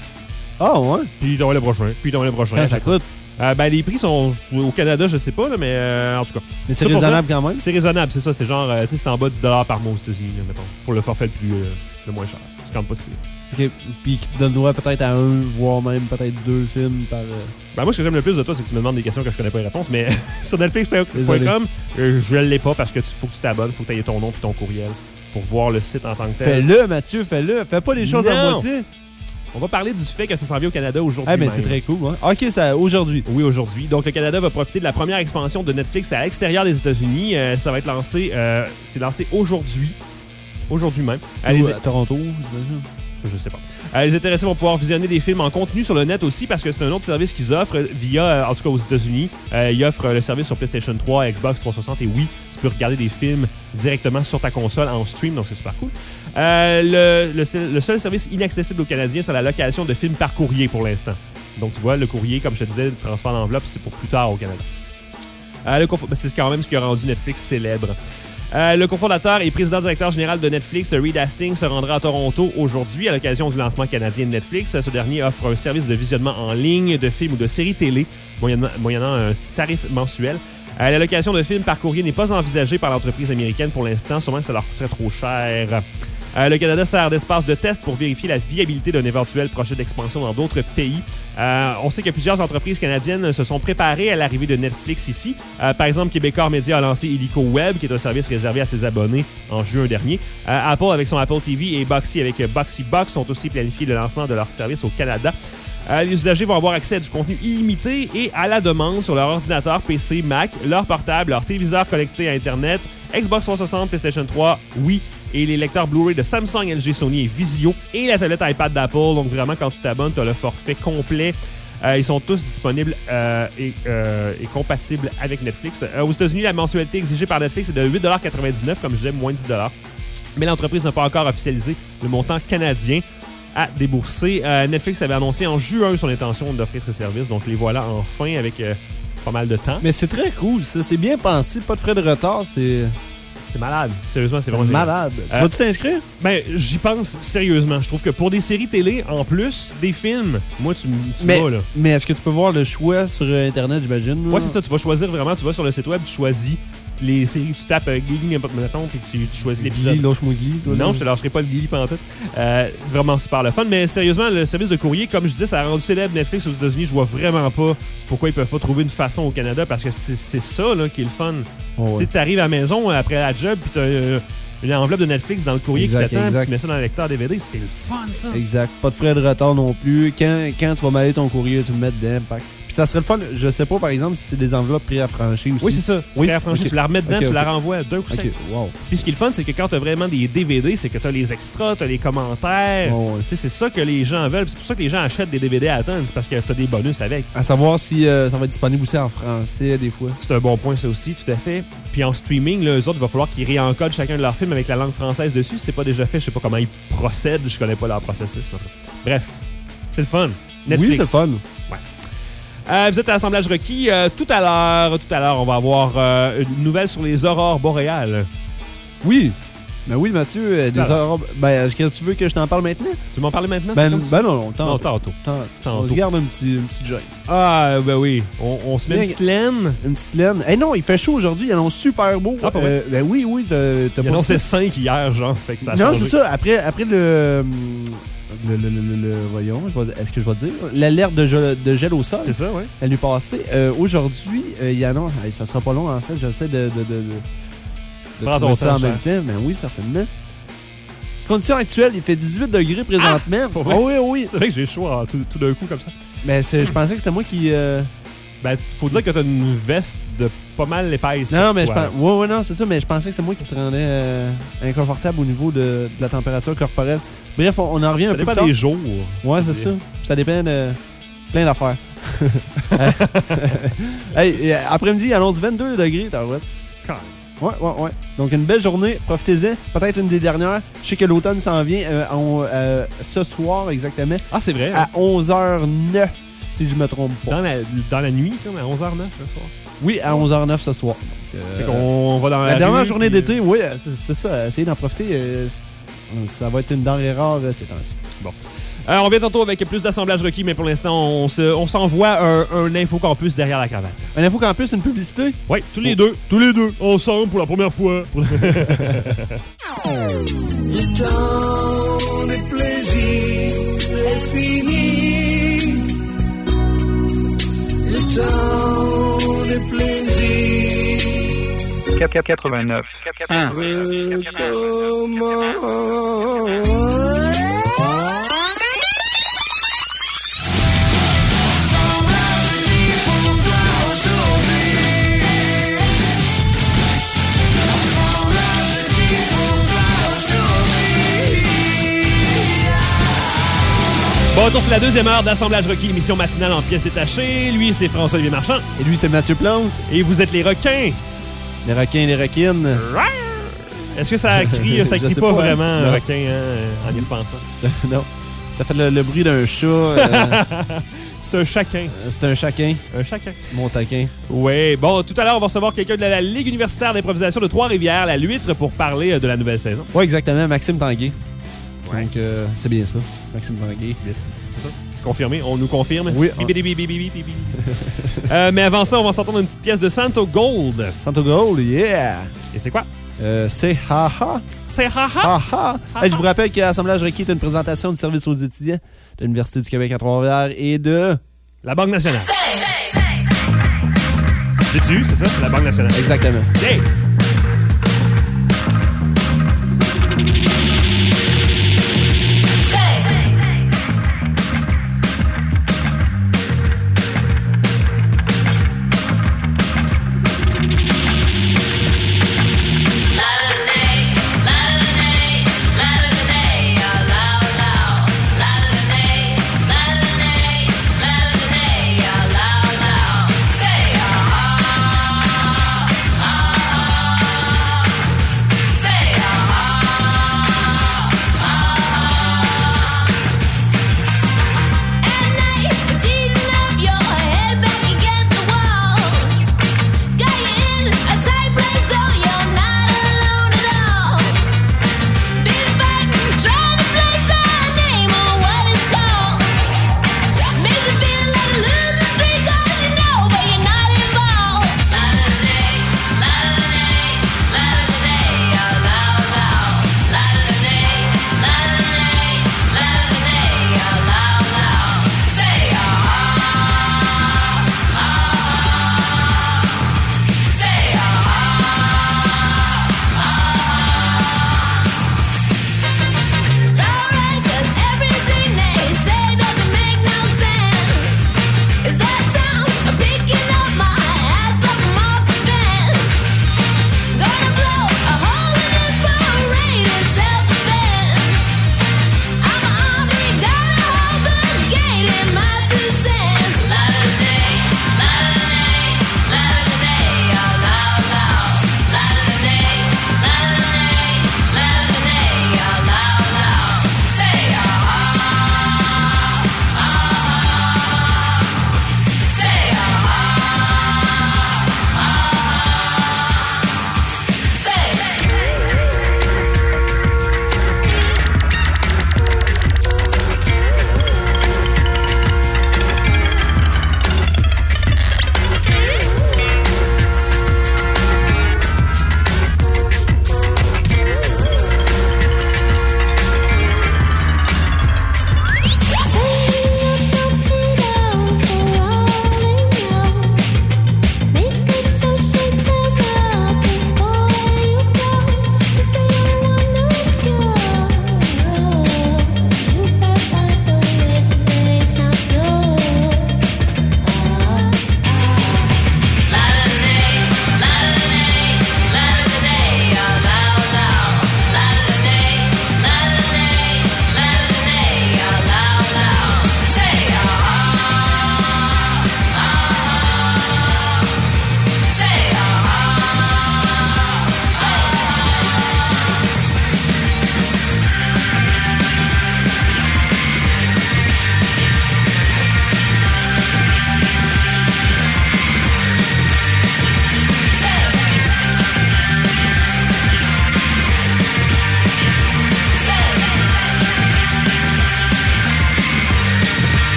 Ah ouais? Puis ils t'envoient le prochain. Puis ils t'envoient le prochain. Quand ça coûte? Euh, ben, les prix sont au Canada, je sais pas, là, mais euh, en tout cas. Mais c'est Ça, pour raisonnable ça, quand même. C'est raisonnable, c'est ça. C'est genre, euh, tu sais, c'est en bas de dix dollars par mois aux États-Unis, là, mettons. Pour le forfait le plus, euh, le moins cher. C'est quand même pas si pire. Ok. Puis qui te donne droit peut-être à un, voire même peut-être deux films par. euh, Ben, moi, ce que j'aime le plus de toi, c'est que tu me demandes des questions que je connais pas les réponses, mais sur Netflix point Désolé. com, euh, je l'ai pas parce que tu, faut que tu t'abonnes, faut que tu aies ton nom et ton courriel pour voir le site en tant que tel. Fais-le, Mathieu, fais-le. Fais pas les choses à Non. moitié. On va parler du fait que ça s'en vient au Canada aujourd'hui. Ah, mais même. c'est très cool. Hein? Ok, ça, aujourd'hui. Oui, aujourd'hui. Donc, le Canada va profiter de la première expansion de Netflix à l'extérieur des États-Unis. Euh, ça va être lancé, euh, c'est lancé aujourd'hui. Aujourd'hui même. C'est Euh, où, les- à Toronto, j'imagine. Je sais pas. Euh, les intéressés vont pouvoir visionner des films en continu sur le net aussi parce que c'est un autre service qu'ils offrent via, euh, en tout cas aux États-Unis. Euh, ils offrent le service sur PlayStation trois, Xbox trois cent soixante et Wii. Tu peux regarder des films directement sur ta console en stream, donc c'est super cool. Euh, le, le seul- le seul service inaccessible aux Canadiens, c'est la location de films par courrier pour l'instant. Donc tu vois, le courrier, comme je te disais, le transfert d'enveloppe, c'est pour plus tard au Canada. Euh, le conf- ben, c'est quand même ce qui a rendu Netflix célèbre. Euh, le cofondateur et président-directeur général de Netflix, Reed Hastings, se rendra à Toronto aujourd'hui à l'occasion du lancement canadien de Netflix. Ce dernier offre un service de visionnement en ligne de films ou de séries télé, moyennant, moyennant un tarif mensuel. Euh, la location de films par courrier n'est pas envisagée par l'entreprise américaine pour l'instant, sûrement que ça leur coûterait trop cher. Euh, le Canada sert d'espace de test pour vérifier la viabilité d'un éventuel projet d'expansion dans d'autres pays. Euh, on sait que plusieurs entreprises canadiennes se sont préparées à l'arrivée de Netflix ici. Euh, par exemple, Québecor Media a lancé Illico Web, qui est un service réservé à ses abonnés en juin dernier. Euh, Apple avec son Apple T V et Boxy avec Boxy Box ont aussi planifié le lancement de leur service au Canada. Euh, les usagers vont avoir accès à du contenu illimité et à la demande sur leur ordinateur, P C, Mac, leur portable, leur téléviseur connecté à Internet, Xbox trois cent soixante, PlayStation trois, Wii et les lecteurs Blu-ray de Samsung, L G, Sony et Vizio et la tablette iPad d'Apple. Donc vraiment, quand tu t'abonnes, tu as le forfait complet. Euh, ils sont tous disponibles euh, et, euh, et compatibles avec Netflix. Euh, aux États-Unis, la mensualité exigée par Netflix est de huit dollars quatre-vingt-dix-neuf, comme je disais, moins de dix dollars. Mais l'entreprise n'a pas encore officialisé le montant canadien à débourser. Euh, Netflix avait annoncé en juin son intention d'offrir ce service, donc les voilà enfin avec euh, pas mal de temps. Mais c'est très cool, ça. C'est bien pensé. Pas de frais de retard, c'est. C'est malade. Sérieusement, c'est C'est vraiment génial. malade. Tu Euh, vas-tu t'inscrire? Ben, j'y pense sérieusement. Je trouve que pour des séries télé, en plus des films, moi, tu, m- tu Mais, vas, là. mais est-ce que tu peux voir le choix sur euh, Internet, j'imagine? là? Ouais, c'est ça. Tu vas choisir vraiment. Tu vas sur le site web, tu choisis les séries. Tu tapes euh, Glee, n'importe mettons, puis tu, tu choisis l'épisode. Glee, lâche-moi Glee, toi, Non, là. je te lâcherai pas le Glee pendant tout. Euh, vraiment super le fun. Mais sérieusement, le service de courrier, comme je disais, ça a rendu célèbre Netflix aux États-Unis. Je vois vraiment pas pourquoi ils peuvent pas trouver une façon au Canada parce que c'est c'est ça là, qui est le fun. Oh, ouais. Tu sais, t'arrives à la maison après la job, puis t'as euh, une enveloppe de Netflix dans le courrier Exact, qui t'attend, puis exact. tu mets ça dans le lecteur D V D. C'est le fun, ça. Exact. Pas de frais de retard non plus. Quand, quand tu vas mêler ton courrier, tu le mets dedans. pac. Puis ça serait le fun. Je sais pas, par exemple, si c'est des enveloppes préaffranchies aussi. Oui, c'est ça. C'est Oui, préaffranchi. ok. Tu la remets dedans, Ok, tu la ok. renvoies d'un coup sec. Ok, wow. Puis ce qui est le fun, c'est que quand t'as vraiment des D V D, c'est que t'as les extras, t'as les commentaires. Oh, ouais. Tu sais, c'est ça que les gens veulent. C'est pour ça que les gens achètent des D V D à temps. C'est parce que t'as des bonus avec. À savoir si euh, ça va être disponible aussi en français, des fois. C'est un bon point, ça aussi, tout à fait. Puis en streaming, là, eux autres, il va falloir qu'ils réencodent chacun de leurs films avec la langue française dessus. Si c'est pas déjà fait, je sais pas comment ils procèdent. Je connais pas leur processus. en tout cas. Bref, c'est le fun. Netflix. Oui, c'est le fun. Euh, vous êtes à l'assemblage requis. Euh, tout à l'heure, tout à l'heure, on va avoir euh, une nouvelle sur les aurores boréales. Oui. Ben oui, Mathieu, euh, des Alors. aurores... Ben, est-ce que tu veux que je t'en parle maintenant? Tu m'en parlais maintenant? Ben, c'est comme ça? ben non, non, Non, tantôt. tantôt. Tant- Tantôt. On se garde un petit, une petite joint. Ah, ben oui. On, on se met une Bien- petite laine. Une petite laine. Eh non, il fait chaud aujourd'hui, il annonce super beau. Ah, pas vrai? Euh, ben oui, oui, t'as t'as Il pas annonçait vu ça? cinq hier, genre. Fait que ça a Non, changé. c'est ça. Après, après le, le, le, le, le- le- Voyons, je vais- est-ce que je vais dire? L'alerte de gel, de gel au sol. C'est ça, oui. La nuit passée. Euh, Aujourd'hui, euh, il annonce... Hey, ça sera pas long, en fait. J'essaie de... de, de, de, de Prends trouver ton ça temps, en même cher. temps. Ben oui, certainement. Condition actuelle, il fait dix-huit degrés présentement. pour vrai? Ah oui, oui. C'est vrai que j'ai chaud en tout, tout d'un coup comme ça. Mais c'est- je pensais que c'était moi qui... euh, Ben, faut dire que t'as une veste de pas mal épaisse. Non, sur mais je toi, pense... Ouais, ouais, non, c'est ça, mais je pensais que c'est moi qui te rendais euh, inconfortable au niveau de, de la température corporelle. Bref, on, on en revient là. un Ça peu dépend plus tard. des jours. Ouais, c'est ça. Ça dépend de plein d'affaires. Hey, euh, après-midi, il annonce vingt-deux degrés, t'as ouais. Quand Ouais, ouais, ouais. Donc, une belle journée. Profitez-en. Peut-être une des dernières. Je sais que l'automne s'en vient euh, on- euh, ce soir, exactement, Ah, c'est vrai. à onze heures neuf, si je me trompe pas. Dans la, dans la nuit, comme à onze heures neuf le soir. Oui, à onze heures neuf ce soir. Donc, euh, Fait qu'on va dans la la dernière rue, journée puis, d'été, oui, euh, c'est c'est ça. Essayez d'en profiter. euh, c'est- ça va être une denrée rare euh, ces temps-ci. Euh, on vient tantôt avec plus d'assemblage requis, mais pour l'instant, on se- on s'envoie un, un infocampus derrière la cravate. Un info campus, une publicité? Oui, tous les deux. Tous les deux. Ensemble pour la première fois. Pour la- Le temps des plaisirs est fini. Le temps des plaisirs quatre-vingt-neuf. un. recommence. Bon, retour sur la deuxième heure d'assemblage requis, émission matinale en pièces détachées. Lui, c'est François-Olivier Marchand. Et lui, c'est Mathieu Plante. Et vous êtes les requins. Les requins, les requines. Est-ce que ça crie, ça Je crie sais pas, pas, vraiment non. un requin hein, en y repensant? Non. T'as fait le, le bruit d'un chat. euh, C'est un chacun. c'est un chacun. Un chacun. Mon taquin. Oui, bon, tout à l'heure, on va recevoir quelqu'un de la Ligue universitaire d'improvisation de Trois-Rivières, la Luître, pour parler euh, de la nouvelle saison. Oui, exactement. Maxime Tanguay. Ouais. Donc, euh, c'est bien ça. Maxime Tanguay. C'est ça? C'est confirmé? On nous confirme? Oui. Bibidi, bibidi, bibidi, bibidi. euh, mais avant ça, on va s'entendre une petite pièce de Santo Gold. Santo Gold, yeah! Et c'est quoi? Euh, c'est haha. C'est haha! Haha. Hey, je vous rappelle que l'Assemblage requis est une présentation du service aux étudiants de l'Université du Québec à Trois-Rivières et de... La Banque nationale. J'ai-tu, c'est ça? C'est la Banque nationale. Exactement. Hey! Say, ah, ah, ah, ah.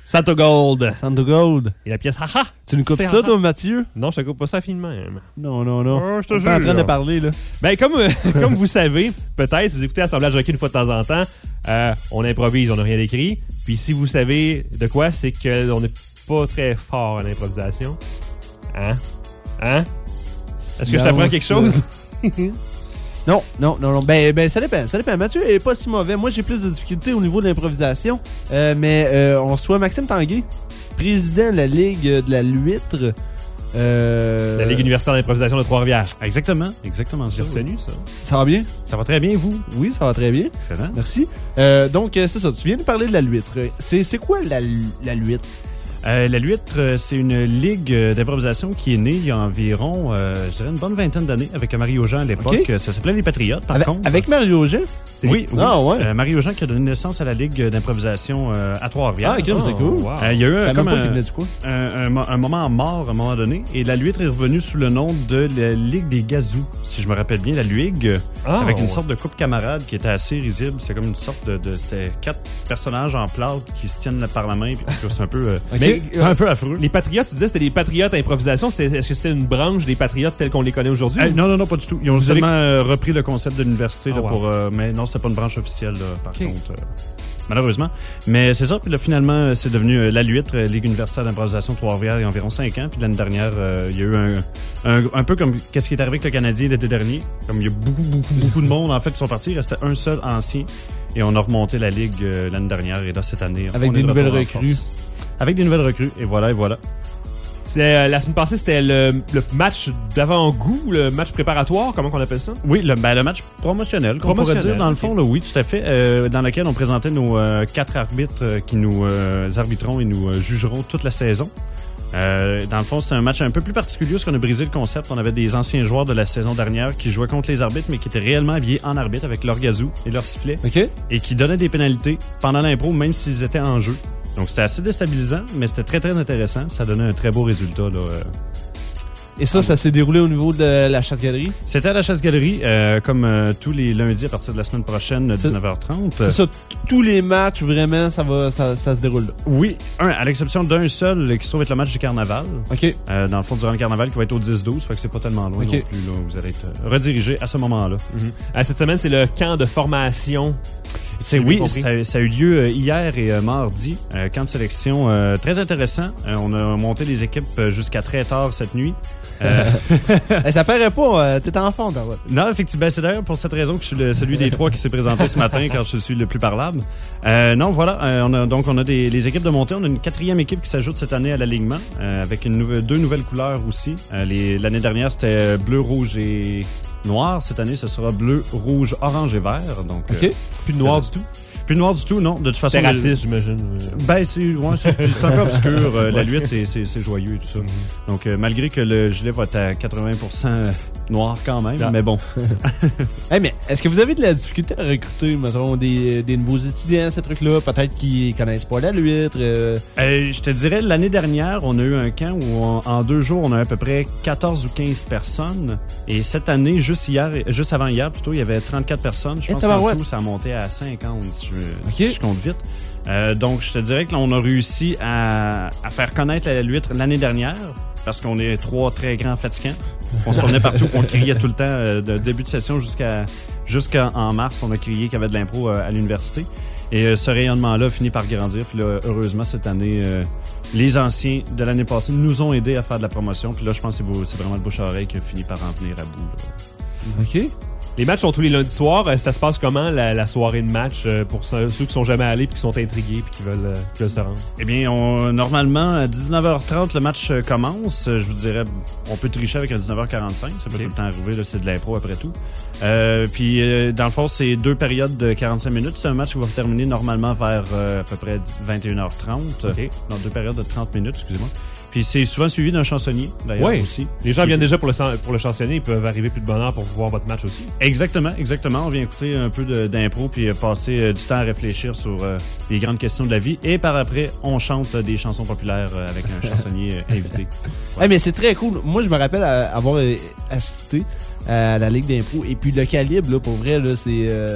Santo Gold. Santo Gold. Et la pièce Haha. Tu nous coupes C'est ça, haha. toi, Mathieu? Non, je te coupe pas ça finement. même. Non, non, non. Oh, je te On est en jure. train de parler, là. Ben, comme, euh, comme vous savez, peut-être, si vous écoutez Assemblage Rocky une fois de temps en temps, euh, on improvise, on n'a rien écrit. Puis si vous savez de quoi, c'est qu'on n'est pas très fort en improvisation. Hein? Hein? Est-ce que je t'apprends quelque chose? Non, non, non, non. Ben, ben, ça dépend. Ça dépend. Mathieu est pas si mauvais. Moi, j'ai plus de difficultés au niveau de l'improvisation. Euh, mais euh, on reçoit Maxime Tanguay, président de la Ligue de la Luître. Euh, La Ligue universitaire d'improvisation de Trois-Rivières. Exactement, exactement J'ai ça. retenu ça. Ça va bien? Ça va très bien, vous? Oui, ça va très bien. Excellent. Merci. Euh, donc, euh, c'est ça. Tu viens de parler de la Luître. C'est, c'est quoi la, la Luître? Euh, la Luître, euh, c'est une ligue euh, d'improvisation qui est née il y a environ, euh, je dirais, une bonne vingtaine d'années avec Mario Jean à l'époque. Ok. Ça s'appelait Les Patriotes, par Avec, contre. avec Mario Jean? Oui, oui. Ah, ouais. Euh, Mario Jean qui a donné naissance à la ligue d'improvisation euh, à Trois-Rivières. Ah, ok, c'est cool. wow. Euh, il y a eu Je un, savais comme même pas qu'il un, venait du quoi. un, un mo- un moment mort à un moment donné, et la Luître est revenue sous le nom de la Ligue des Gazous, si je me rappelle bien, la Luig, Ah, avec une ouais. sorte de couple camarade qui était assez risible. C'est comme une sorte de, de c'était quatre personnages en plâtre qui se tiennent par la main, puis c'est un peu, euh, Ok. mais c'est un peu affreux. Les Patriotes, tu disais c'était des Patriotes à improvisation. C'est- Est-ce que c'était une branche des Patriotes tels qu'on les connaît aujourd'hui? Hey, non, non, non, pas du tout. Ils ont Vous seulement avez- euh, repris le concept de l'université, Ah, là, wow. pour, euh, mais non, c'était pas une branche officielle, là, par Ok. contre. euh, malheureusement. Mais c'est ça, puis là, finalement, euh, c'est devenu euh, la Luître, euh, Ligue universitaire d'improvisation de Trois-Rivières, il y a environ cinq ans. Puis l'année dernière, euh, il y a eu un, un, un peu comme qu'est-ce qui est arrivé avec le Canadien l'été dernier. Comme il y a beaucoup, beaucoup, beaucoup de monde, en fait, qui sont partis. Il restait un seul ancien. Et on a remonté la Ligue euh, l'année dernière. Et là, cette année, Avec on des est de nouvelles retour en recrues. force. Avec des nouvelles recrues. Et voilà, et voilà. C'est, euh, la semaine passée, c'était le, le match d'avant-goût, le match préparatoire, comment qu'on appelle ça? Oui, le, ben, le match promotionnel, qu'on pourrait Promotionnel, dire, dans le ok. fond, là, oui, tout à fait, euh, dans lequel on présentait nos euh, quatre arbitres euh, qui nous euh, arbitreront et nous euh, jugeront toute la saison. Euh, dans le fond, c'est un match un peu plus particulier parce qu'on a brisé le concept. On avait des anciens joueurs de la saison dernière qui jouaient contre les arbitres, mais qui étaient réellement habillés en arbitre avec leur gazou et leur sifflet OK? et qui donnaient des pénalités pendant l'impro, même s'ils étaient en jeu. Donc, c'était assez déstabilisant, mais c'était très, très intéressant. Ça donnait un très beau résultat, là. euh, Et ça, ça s'est déroulé au niveau de la chasse-galerie? C'était à la Chasse-Galerie, euh, comme euh, tous les lundis à partir de la semaine prochaine, C'est- dix-neuf heures trente. C'est ça, t- tous les matchs, vraiment, ça va, ça, ça se déroule là. Oui, un, à l'exception d'un seul euh, qui se trouve être le match du carnaval. OK. Euh, dans le fond, durant le carnaval, qui va être au dix douze, fait que c'est pas tellement loin Ok. non plus. Là, vous allez être euh, redirigé à ce moment-là. Euh, cette semaine, c'est le camp de formation. C'est J'ai oui, bien compris. ça, ça a eu lieu euh, hier et euh, mardi. Euh, camp de sélection euh, très intéressant. Euh, on a monté les équipes euh, jusqu'à très tard cette nuit. Euh, Eh, ça paraît pas, euh, t'es en fond, Darwin. Non, effectivement, c'est d'ailleurs pour cette raison que je suis le- celui des trois qui s'est présenté ce matin quand je suis le plus parlable. Euh, non, voilà, euh, on a, donc on a des, les équipes de montée. On a une quatrième équipe qui s'ajoute cette année à l'alignement euh, avec une nouve- deux nouvelles couleurs aussi. Euh, les- l'année dernière, c'était bleu, rouge et noir. Cette année, ce sera bleu, rouge, orange et vert. Donc, OK? euh, Plus de noir du tout. plus noir du tout, non. De toute façon, C'est le- raciste, j'imagine. Ben, c'est ouais, c'est- c'est un peu obscur. Euh, la Luître, c'est c'est- c'est joyeux et tout ça. Donc, euh, malgré que le gilet va être à quatre-vingts pour cent noir quand même, Ah. mais bon. Hey, mais est-ce que vous avez de la difficulté à recruter, mettons, des, des nouveaux étudiants, ces trucs-là? Peut-être qu'ils connaissent pas la Luître. euh, Euh, je te dirais, l'année dernière, on a eu un camp où on- en deux jours, on a à peu près quatorze ou quinze personnes. Et cette année, juste hier, juste avant hier plutôt, il y avait trente-quatre personnes. Je Eh, pense qu'en tabarouette. tout, ça a monté à cinquante, si je, Ok. si je compte vite. Euh, donc, je te dirais que là, on a réussi à, à faire connaître la Luître l'année dernière, parce qu'on est trois très grands fatigants. On se promenait partout, on criait tout le temps, euh, de début de session jusqu'à jusqu'en mars, on a crié qu'il y avait de l'impro euh, à l'université. Et euh, ce rayonnement-là a fini par grandir. Puis là, heureusement, cette année, euh, les anciens de l'année passée nous ont aidés à faire de la promotion. Puis là, je pense que c'est beau- c'est vraiment le bouche à oreille qui a fini par en venir à bout. là. OK? Les matchs sont tous les lundis soirs. Euh, Ça se passe comment, la, la soirée de match, euh, pour ceux ceux qui sont jamais allés puis qui sont intrigués puis qui veulent, euh, qui veulent se rendre? Eh bien, on, normalement, à dix-neuf heures trente, le match euh, commence. Euh, Je vous dirais, on peut tricher avec un dix-neuf heures quarante-cinq. Ça peut Ok. tout le temps arriver, là, c'est de l'impro après tout. Euh, puis, euh, dans le fond, c'est deux périodes de quarante-cinq minutes. C'est un match qui va terminer normalement vers euh, à peu près vingt et une heures trente. OK. Non, deux périodes de trente minutes, excusez-moi. Puis, c'est souvent suivi d'un chansonnier, d'ailleurs, Ouais. aussi. Les gens viennent déjà pour le, chan- pour le chansonnier. Ils peuvent arriver plus de bonne heure pour voir votre match aussi. Exactement, exactement. On vient écouter un peu de- d'impro puis euh, passer euh, du temps à réfléchir sur euh, les grandes questions de la vie. Et par après, on chante euh, des chansons populaires euh, avec un chansonnier euh, invité. Hey, mais c'est très cool. Moi, je me rappelle à- avoir euh, assisté à la Ligue d'impro. Et puis le calibre, là, pour vrai, là, c'est... euh,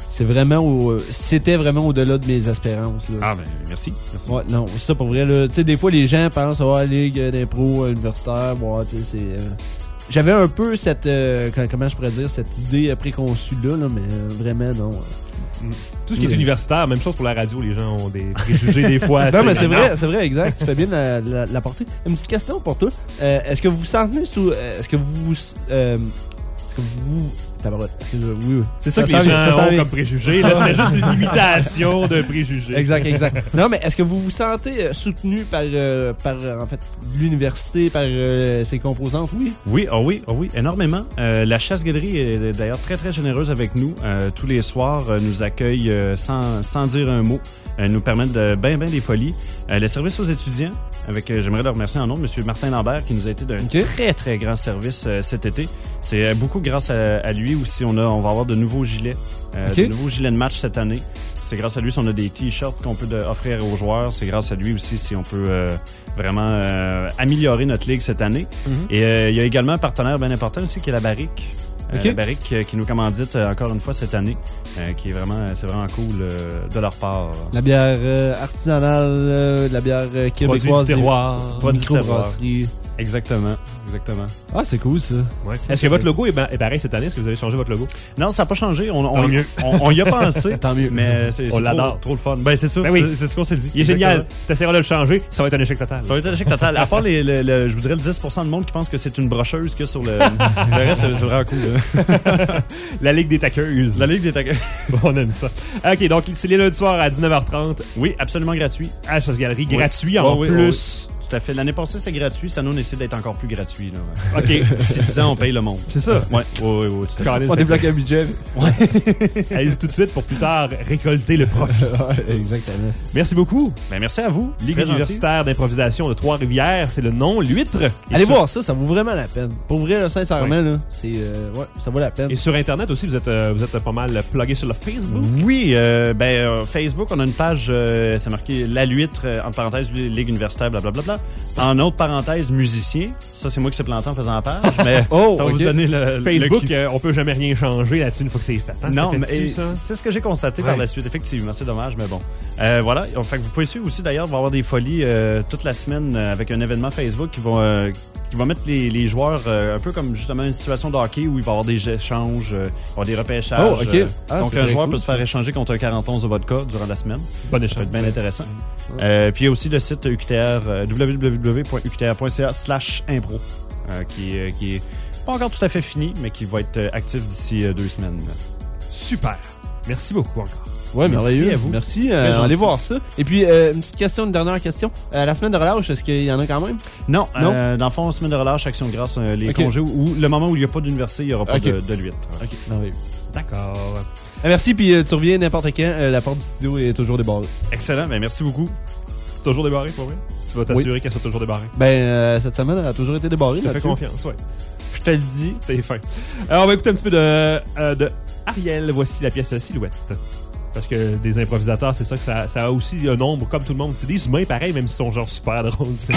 c'est vraiment au, c'était vraiment au-delà de mes espérances. Là. Ah, ben, merci. merci. Ouais, non, ça pour vrai, là. Tu sais, des fois, les gens pensent, oh, Ligue d'impro universitaire, bon, tu sais, c'est. Euh... J'avais un peu cette. Euh, comment je pourrais dire, cette idée préconçue là, là mais euh, vraiment, non. Mm. Tout ce qui est universitaire, même chose pour la radio, les gens ont des préjugés des fois. Non, mais c'est vrai, c'est vrai, exact. Tu fais bien la, la, la porter. Une petite question pour toi. Euh, est-ce que vous vous sentez sous. Euh, est-ce que vous. Euh, est-ce que vous. Tabarouette. Est-ce que je, oui, oui. C'est ça, ça que les gens ça ont comme préjugés. Là, c'était juste une imitation de préjugés. Exact, exact. Non, mais est-ce que vous vous sentez euh, soutenu par, euh, par euh, en fait, l'université, par euh, ses composantes? Oui. Oui, oh oui, oh oui, énormément. Euh, la chasse-galerie est d'ailleurs très, très généreuse avec nous. Euh, tous les soirs, euh, nous accueille euh, sans, sans dire un mot. Euh, nous permettent de bien, bien des folies. Euh, les services aux étudiants, avec, euh, j'aimerais le remercier en nom de M. Martin Lambert, qui nous a été d'un okay. très, très grand service euh, cet été. C'est euh, beaucoup grâce à, à lui aussi. On, a, on va avoir de nouveaux gilets, euh, okay. de nouveaux gilets de match cette année. C'est grâce à lui si on a des t-shirts qu'on peut de, offrir aux joueurs. C'est grâce à lui aussi si on peut euh, vraiment euh, améliorer notre ligue cette année. Mm-hmm. Et euh, il y a également un partenaire bien important aussi qui est la Barrique. Okay. Euh, la Barrique euh, qui nous commandite euh, encore une fois cette année, euh, qui est vraiment, c'est vraiment cool euh, de leur part. La bière euh, artisanale, euh, la bière euh, québécoise, produit du terroir, produit du terroir. Exactement, exactement. Ah, c'est cool ça. Ouais, est-ce que votre logo est, ba- est pareil cette année? Est-ce que vous avez changé votre logo? Non, ça n'a pas changé. On, on, on, on, on y a pensé. Tant mieux. Mais c'est, on c'est l'adore. Trop, trop le fun. Ben, c'est ça. Ben oui. c'est, c'est ce qu'on s'est dit. Il est Exactement. génial. T'essaieras de le changer. Ça va être un échec total. Ça va être un échec total. À part, les, les, les, je vous dirais, le dix pour cent de monde qui pense que c'est une brocheuse qu'il y a sur le. Le reste, c'est, c'est vraiment cool. La Ligue des taqueuses. La Ligue des taqueuses. On aime ça. OK, donc c'est les lundis soirs à dix-neuf heures trente. Oui, absolument gratuit. À la Chasse-Galerie. Oui. Gratuit en oh, oui, plus. Oh, oui. Tout à fait. L'année passée, c'est gratuit. Cette année, on essaie d'être encore plus gratuit. Là. OK. D'ici dix ans, on paye le monde. C'est ça? Ouais. Oui, oui, oui. On débloque un budget. Ouais. Allez-y tout de suite pour plus tard récolter le profit. Exactement. Merci beaucoup. Ben, merci à vous. Ligue universitaire d'improvisation de Trois-Rivières, c'est le nom, l'huître. Allez sur... voir ça, ça vaut vraiment la peine. Pour vrai, là, sincèrement, ouais. Là, c'est, euh, ouais, ça vaut la peine. Et sur Internet aussi, vous êtes, euh, vous êtes pas mal plugué sur le Facebook? Oui, euh, ben, euh, Facebook, on a une page, euh, c'est marqué La L'huître, euh, entre parenthèses, Ligue universitaire, blablabla. En autre parenthèse, musicien. Ça, c'est moi qui s'est planté en faisant la page. Mais oh, ça va okay. vous donner le Facebook, le euh, on peut jamais rien changer là-dessus une fois que c'est fait. Hein? Non, fait mais dessus, ça? c'est ce que j'ai constaté ouais. par la suite. Effectivement, c'est dommage, mais bon. Euh, voilà. Fait que vous pouvez suivre aussi, d'ailleurs, il va y avoir des folies euh, toute la semaine euh, avec un événement Facebook qui va, euh, qui va mettre les, les joueurs euh, un peu comme justement une situation de hockey où il va y avoir des échanges, euh, il va y avoir des repêchages. Oh, OK. Euh, ah, donc, un joueur cool, peut se faire échanger contre un quarante onze de vodka durant la semaine. Bon échange. Ça va être bien intéressant. Ouais. Euh, puis il y a aussi le site U Q T R, euh, w w w point u q t r point c a slash impro, euh, qui, euh, qui est pas encore tout à fait fini, mais qui va être euh, actif d'ici euh, deux semaines. Super. Merci beaucoup encore. Ouais, merci, merci à vous. Merci. Euh, allez voir ça. Et puis, euh, une petite question, une dernière question. Euh, la semaine de relâche, est-ce qu'il y en a quand même? Non. non? Euh, dans le fond, semaine de relâche, Action de grâce, euh, les okay. congés, ou le moment où il n'y a pas d'université, il n'y aura pas okay. de, de l'huître. OK. Non, oui. D'accord. Euh, merci, puis euh, tu reviens n'importe quand. Euh, la porte du studio est toujours débarrée. Excellent. Ben, merci beaucoup. C'est toujours débarré, pour vrai? Tu vas t'assurer oui. qu'elle soit toujours débarrée? Ben, euh, cette semaine, elle a toujours été débarrée. Je te fais confiance, ouais. Je te le dis. T'es fin. Alors, on va écouter un petit peu de, euh, de Ariel. Voici la pièce Silhouette. Parce que des improvisateurs, c'est ça que ça, ça a aussi un nombre comme tout le monde. C'est des humains pareils, même s'ils sont genre super drôles. T'sais.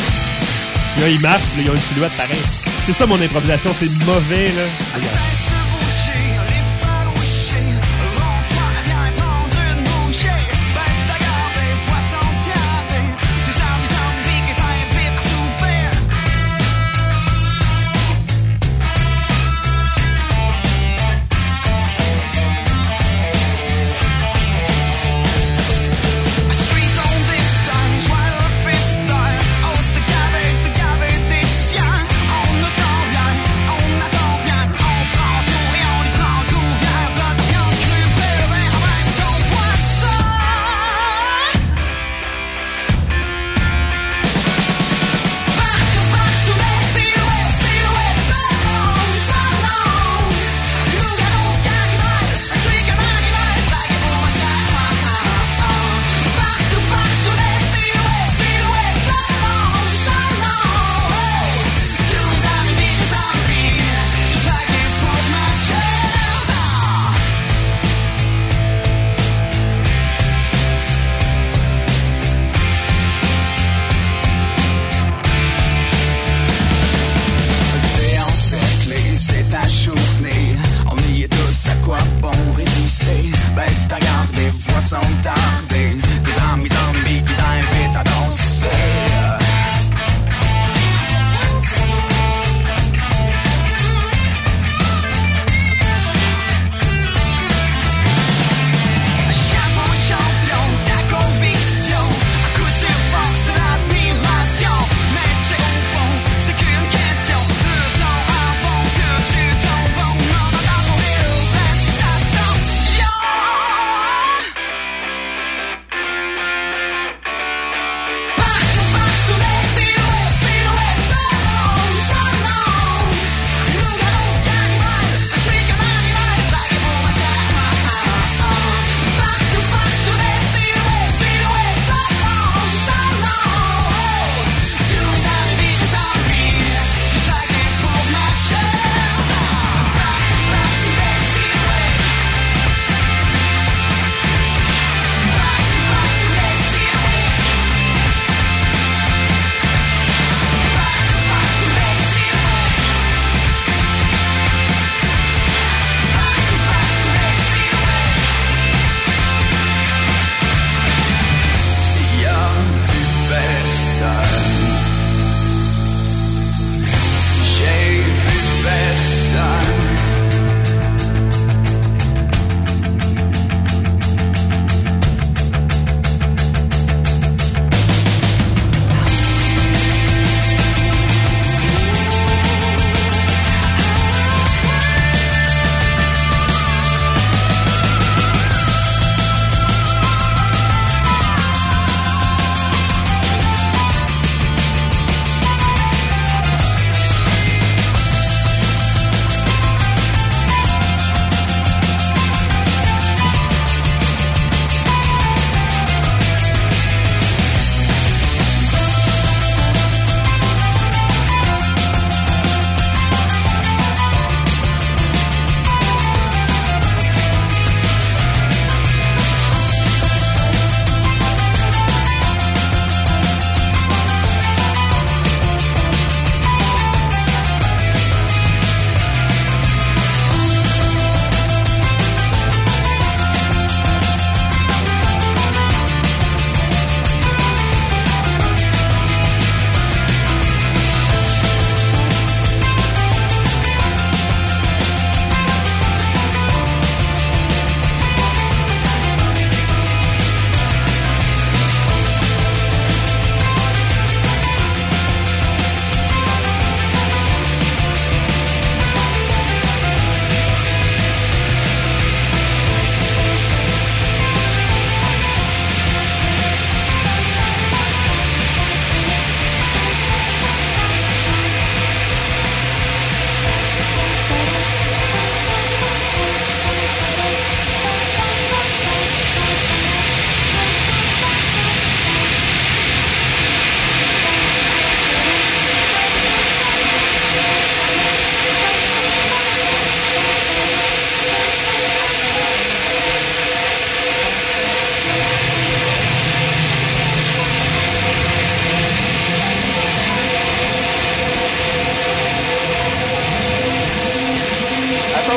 Là, ils marchent, puis là, ils ont une silhouette pareille. C'est ça mon improvisation, c'est mauvais, là. Regarde. On attend rien, on prend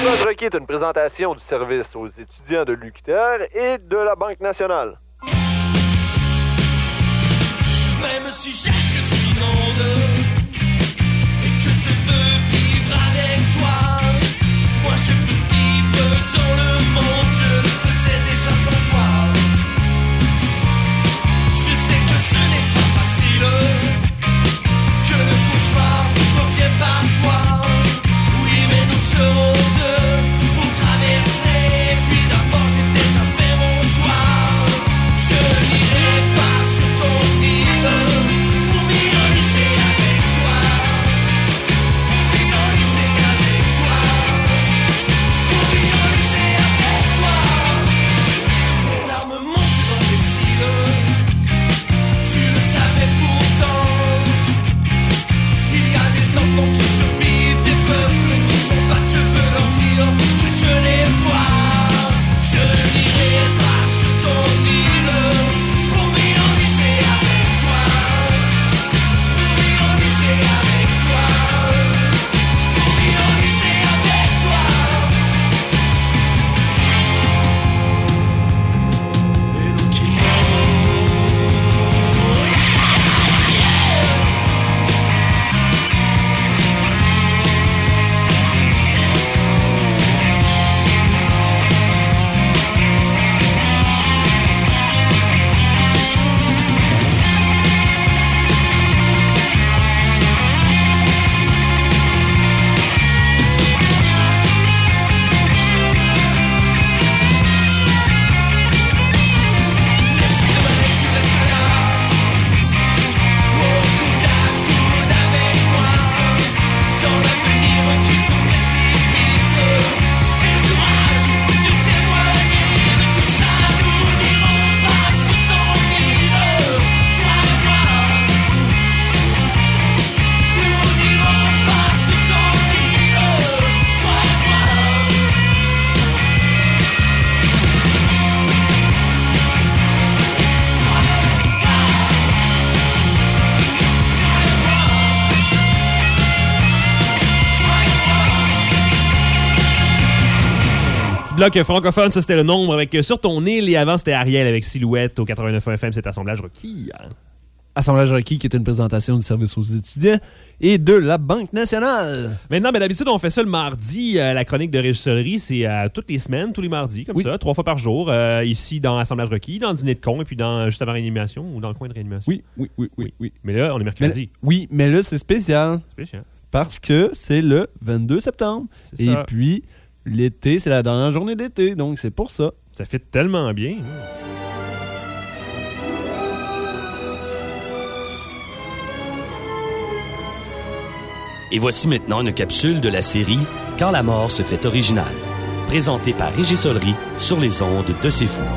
Assemblage requis est une présentation du service aux étudiants de l'U Q T R et de la Banque nationale. Même si chaque que tu inondes et que je veux vivre avec toi, moi je veux vivre dans le monde, je le faisais déjà sans toi. Je sais que ce n'est pas facile, que le cauchemar revient parfois. Oui, mais nous serons deux pour traverser. Puis d'abord j'ai déjà fait mon choix. Je n'irai pas sur ton île pour m'ironiser avec toi. Pour m'ironiser avec toi. Pour m'ironiser avec toi. Tes larmes montent dans les cils. Tu le savais pourtant. Il y a des enfants qui survivent, des peuples qui vont pas, je veux leur dire que je les vois. Je n'irai pas sur ton île pour m'ironiser avec toi. Pour m'ironiser avec toi. Pour m'ironiser avec toi. Et donc il Bloc francophone, ça c'était le nombre avec Sur ton île, et avant c'était Ariel avec Silhouette au quatre-vingt-neuf F M, cet assemblage requis. Assemblage requis qui est une présentation du service aux étudiants et de la Banque nationale. Maintenant, ben, d'habitude, on fait ça le mardi. Euh, la chronique de Régissolerie, c'est euh, toutes les semaines, tous les mardis, comme oui. ça, trois fois par jour, euh, ici dans Assemblage requis, dans le dîner de con, et puis dans juste avant réanimation ou dans le coin de réanimation. Oui, oui, oui, oui. oui. Mais là, on est mercredi. Mais, oui, mais là, c'est spécial. Spécial. Parce que c'est le vingt-deux septembre. C'est et ça. puis, l'été, c'est la dernière journée d'été, donc c'est pour ça. Ça fait tellement bien. Et voici maintenant une capsule de la série Quand la mort se fait originale, présentée par Régissolerie sur les ondes de C'est Fou.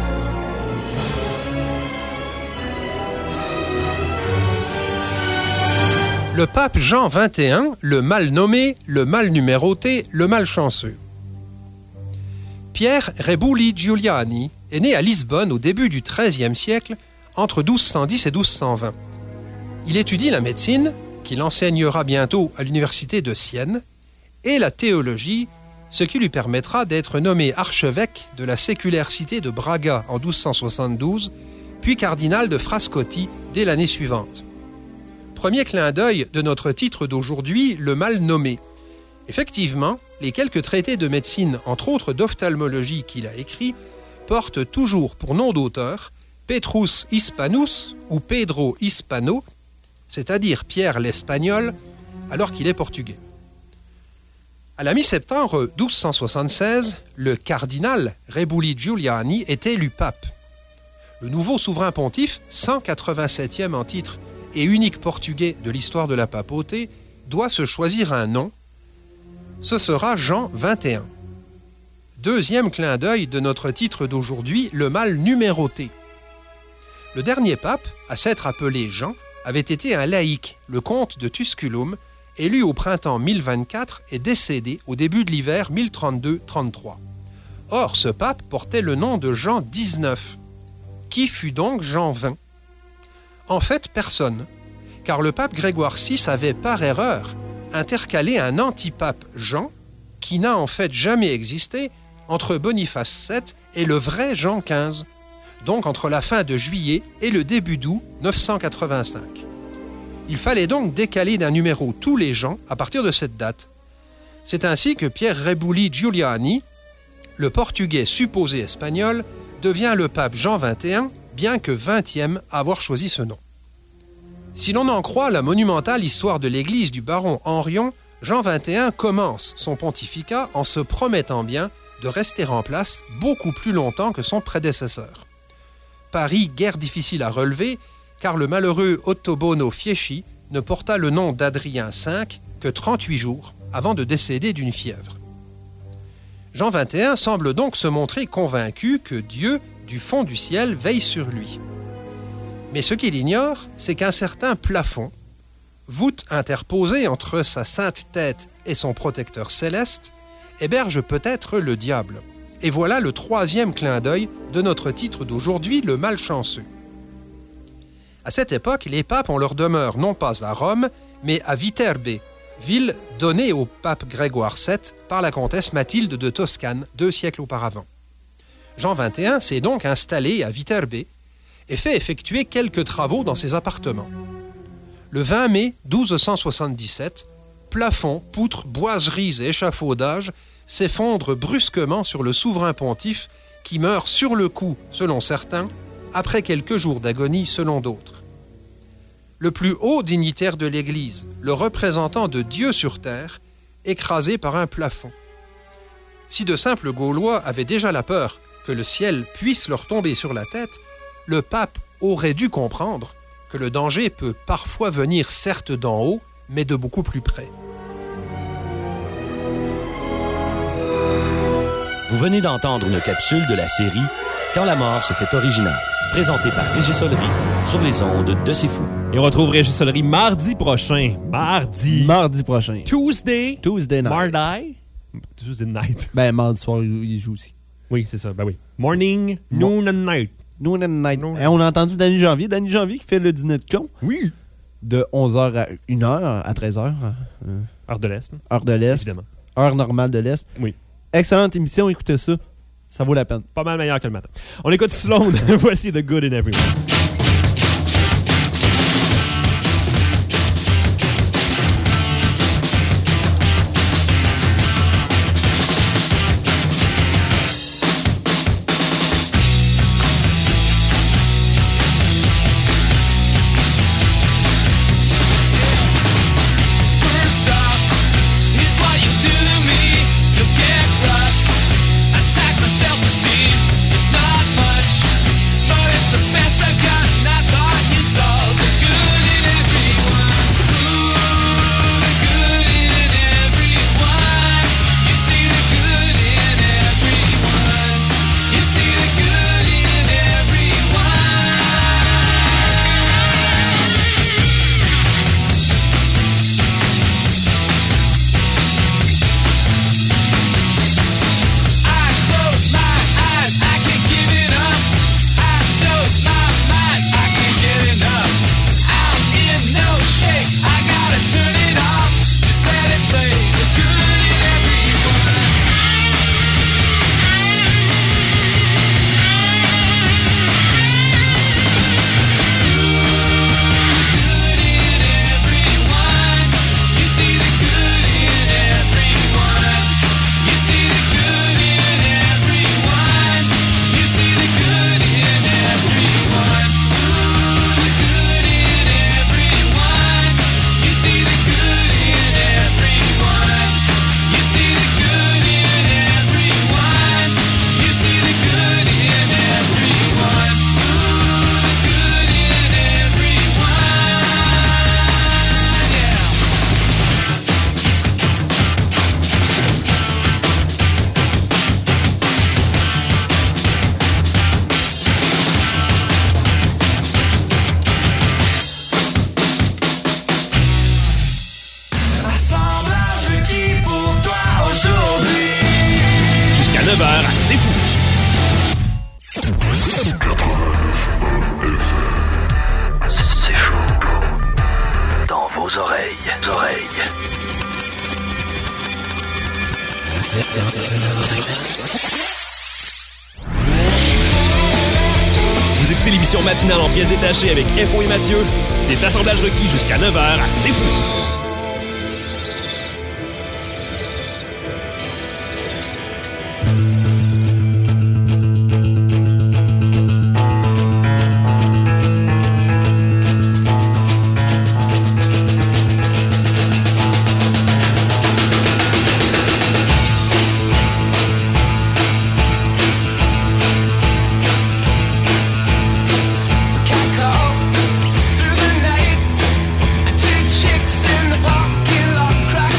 Le pape Jean vingt et un, le mal nommé, le mal numéroté, le malchanceux. Pierre Rebuli Giuliani est né à Lisbonne au début du treizième siècle, entre douze cent dix et douze cent vingt. Il étudie la médecine, qu'il enseignera bientôt à l'université de Sienne, et la théologie, ce qui lui permettra d'être nommé archevêque de la séculaire cité de Braga en douze cent soixante-douze, puis cardinal de Frascati dès l'année suivante. Premier clin d'œil de notre titre d'aujourd'hui, le mal nommé. Effectivement, les quelques traités de médecine, entre autres d'ophtalmologie qu'il a écrits, portent toujours pour nom d'auteur Petrus Hispanus ou Pedro Hispano, c'est-à-dire Pierre l'Espagnol, alors qu'il est portugais. À la mi-septembre douze cent soixante-seize, le cardinal Rebuli Giuliani est élu pape. Le nouveau souverain pontife, cent quatre-vingt-septième en titre et unique portugais de l'histoire de la papauté, doit se choisir un nom. Ce sera Jean vingt et un. Deuxième clin d'œil de notre titre d'aujourd'hui, le mal numéroté. Le dernier pape, à s'être appelé Jean, avait été un laïc, le comte de Tusculum, élu au printemps mille vingt-quatre et décédé au début de l'hiver mille trente-deux trente-trois. Or, ce pape portait le nom de Jean dix-neuf. Qui fut donc Jean vingt? En fait, personne, car le pape Grégoire six avait par erreur intercalé un antipape Jean qui n'a en fait jamais existé entre Boniface sept et le vrai Jean quinze, donc entre la fin de juillet et le début d'août neuf cent quatre-vingt-cinq. Il fallait donc décaler d'un numéro tous les Jean à partir de cette date. C'est ainsi que Pierre Rebuli Giuliani, le portugais supposé espagnol, devient le pape Jean vingt et un, bien que vingtième à avoir choisi ce nom. Si l'on en croit la monumentale histoire de l'église du baron Henrion, Jean vingt et un commence son pontificat en se promettant bien de rester en place beaucoup plus longtemps que son prédécesseur. Pari guère difficile à relever, car le malheureux Ottobono Fieschi ne porta le nom d'Adrien cinq que trente-huit jours avant de décéder d'une fièvre. Jean vingt et un semble donc se montrer convaincu que Dieu, du fond du ciel, veille sur lui. Mais ce qu'il ignore, c'est qu'un certain plafond, voûte interposée entre sa sainte tête et son protecteur céleste, héberge peut-être le diable. Et voilà le troisième clin d'œil de notre titre d'aujourd'hui, le malchanceux. À cette époque, les papes ont leur demeure non pas à Rome, mais à Viterbe, ville donnée au pape Grégoire sept par la comtesse Mathilde de Toscane deux siècles auparavant. Jean vingt et un s'est donc installé à Viterbe et fait effectuer quelques travaux dans ses appartements. Le vingt mai douze cent soixante-dix-sept, plafond, poutres, boiseries et échafaudages s'effondrent brusquement sur le souverain pontife qui meurt sur le coup, selon certains, après quelques jours d'agonie, selon d'autres. Le plus haut dignitaire de l'Église, le représentant de Dieu sur terre, écrasé par un plafond. Si de simples Gaulois avaient déjà la peur que le ciel puisse leur tomber sur la tête, le pape aurait dû comprendre que le danger peut parfois venir certes d'en haut, mais de beaucoup plus près. Vous venez d'entendre une capsule de la série « Quand la mort se fait originale », présentée par Régis Solery sur les ondes de C'est Fou. Et on retrouve Régis Solery mardi prochain. Mardi. Mardi prochain. Tuesday. Tuesday night. Mardi. Tuesday night. Ben, mardi soir, il joue aussi. Oui, c'est ça. Ben oui. Morning, noon and night. Noon and night. Noon. Et on a entendu Danny Janvier. Danny Janvier qui fait le dîner de con. Oui. De onze heures à une heure, à treize heures. Euh, heure de l'Est. Heure de l'Est. Évidemment. Heure normale de l'Est. Oui. Excellente émission, écoutez ça. Ça vaut la peine. Pas mal meilleur que le matin. On écoute Sloan. Voici The Good in Everyone. Vous écoutez l'émission matinale en pièces détachées avec F O et Mathieu. C'est assemblage requis jusqu'à neuf heures à C'est Fou. Through the night, and two chicks in the parking lot.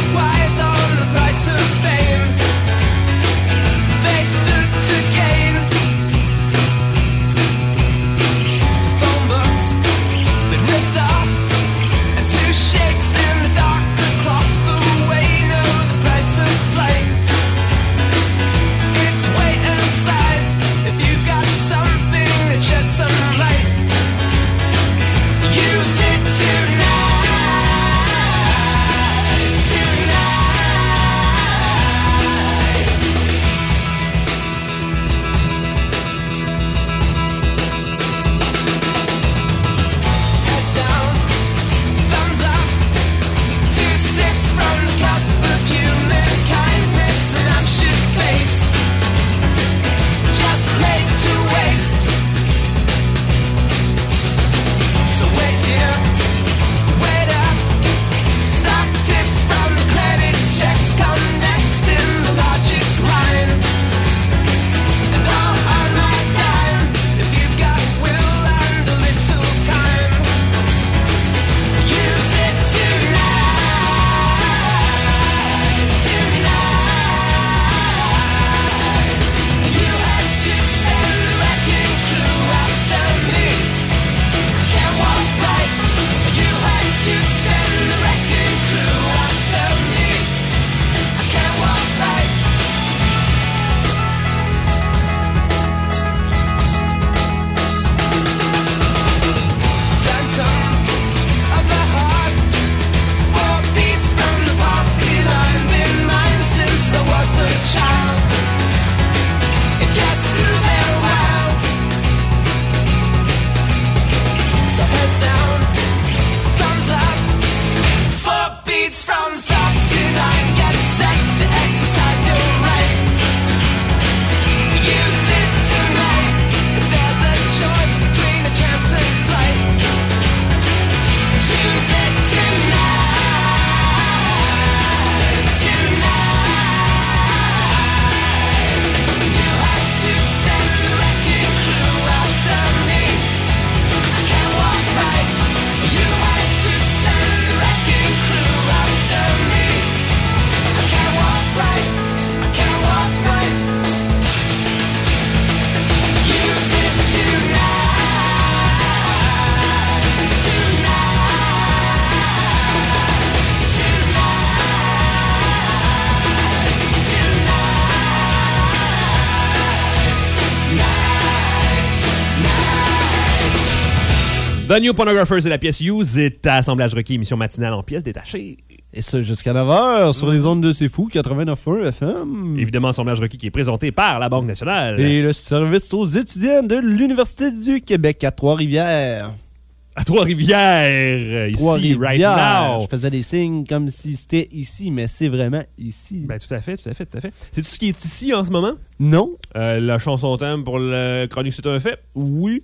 The New Pornographers et la pièce Use est à Assemblage requis, émission matinale en pièces détachées. Et ça jusqu'à neuf heures sur les ondes de C'est Fou, quatre-vingt-neuf point un F M. Évidemment, Assemblage requis qui est présenté par la Banque nationale. Et le service aux étudiants de l'Université du Québec à Trois-Rivières. À Trois-Rivières, ici, Trois-Rivières. right now. Je faisais des signes comme si c'était ici, mais c'est vraiment ici. Ben, tout à fait, tout à fait, tout à fait. C'est tout ce qui est ici en ce moment? Non. Euh, la chanson thème pour le chronique C'est un fait? Oui.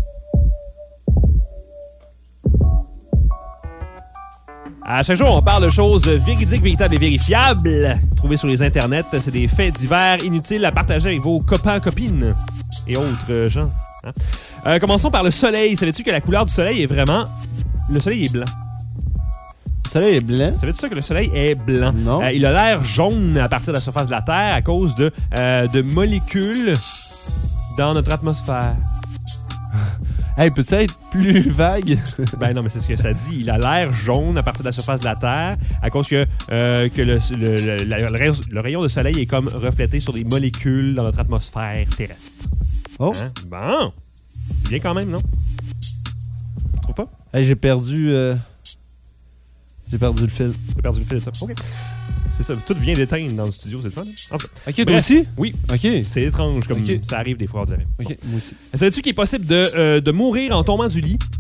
À chaque jour, on parle de choses véridiques, véritables et vérifiables. Trouvées sur les internets, c'est des faits divers inutiles à partager avec vos copains, copines et autres gens. Hein? Euh, commençons par le soleil. Savais-tu que la couleur du soleil est vraiment... Le soleil est blanc. Le soleil est blanc? Savais-tu ça que le soleil est blanc? Non. Euh, il a l'air jaune à partir de la surface de la Terre à cause de, euh, de molécules dans notre atmosphère. Hey, peut-être être plus vague? Ben non, mais c'est ce que ça dit. Il a l'air jaune à partir de la surface de la Terre à cause que, euh, que le, le, le, la, le, rayon, le rayon de soleil est comme reflété sur des molécules dans notre atmosphère terrestre. Oh. Hein? Bon. C'est bien quand même, non? Tu trouves pas? Hey, j'ai perdu... Euh... J'ai perdu le fil. J'ai perdu le fil de ça. OK. C'est ça, tout vient d'éteindre dans le studio, c'est le fun. En tout cas, Ok, toi bref, aussi? Oui. Ok. C'est étrange, comme Ok. ça arrive des fois, on dirait. Ok, moi aussi. Savais-tu qu'il est possible de, euh, de mourir en tombant du lit?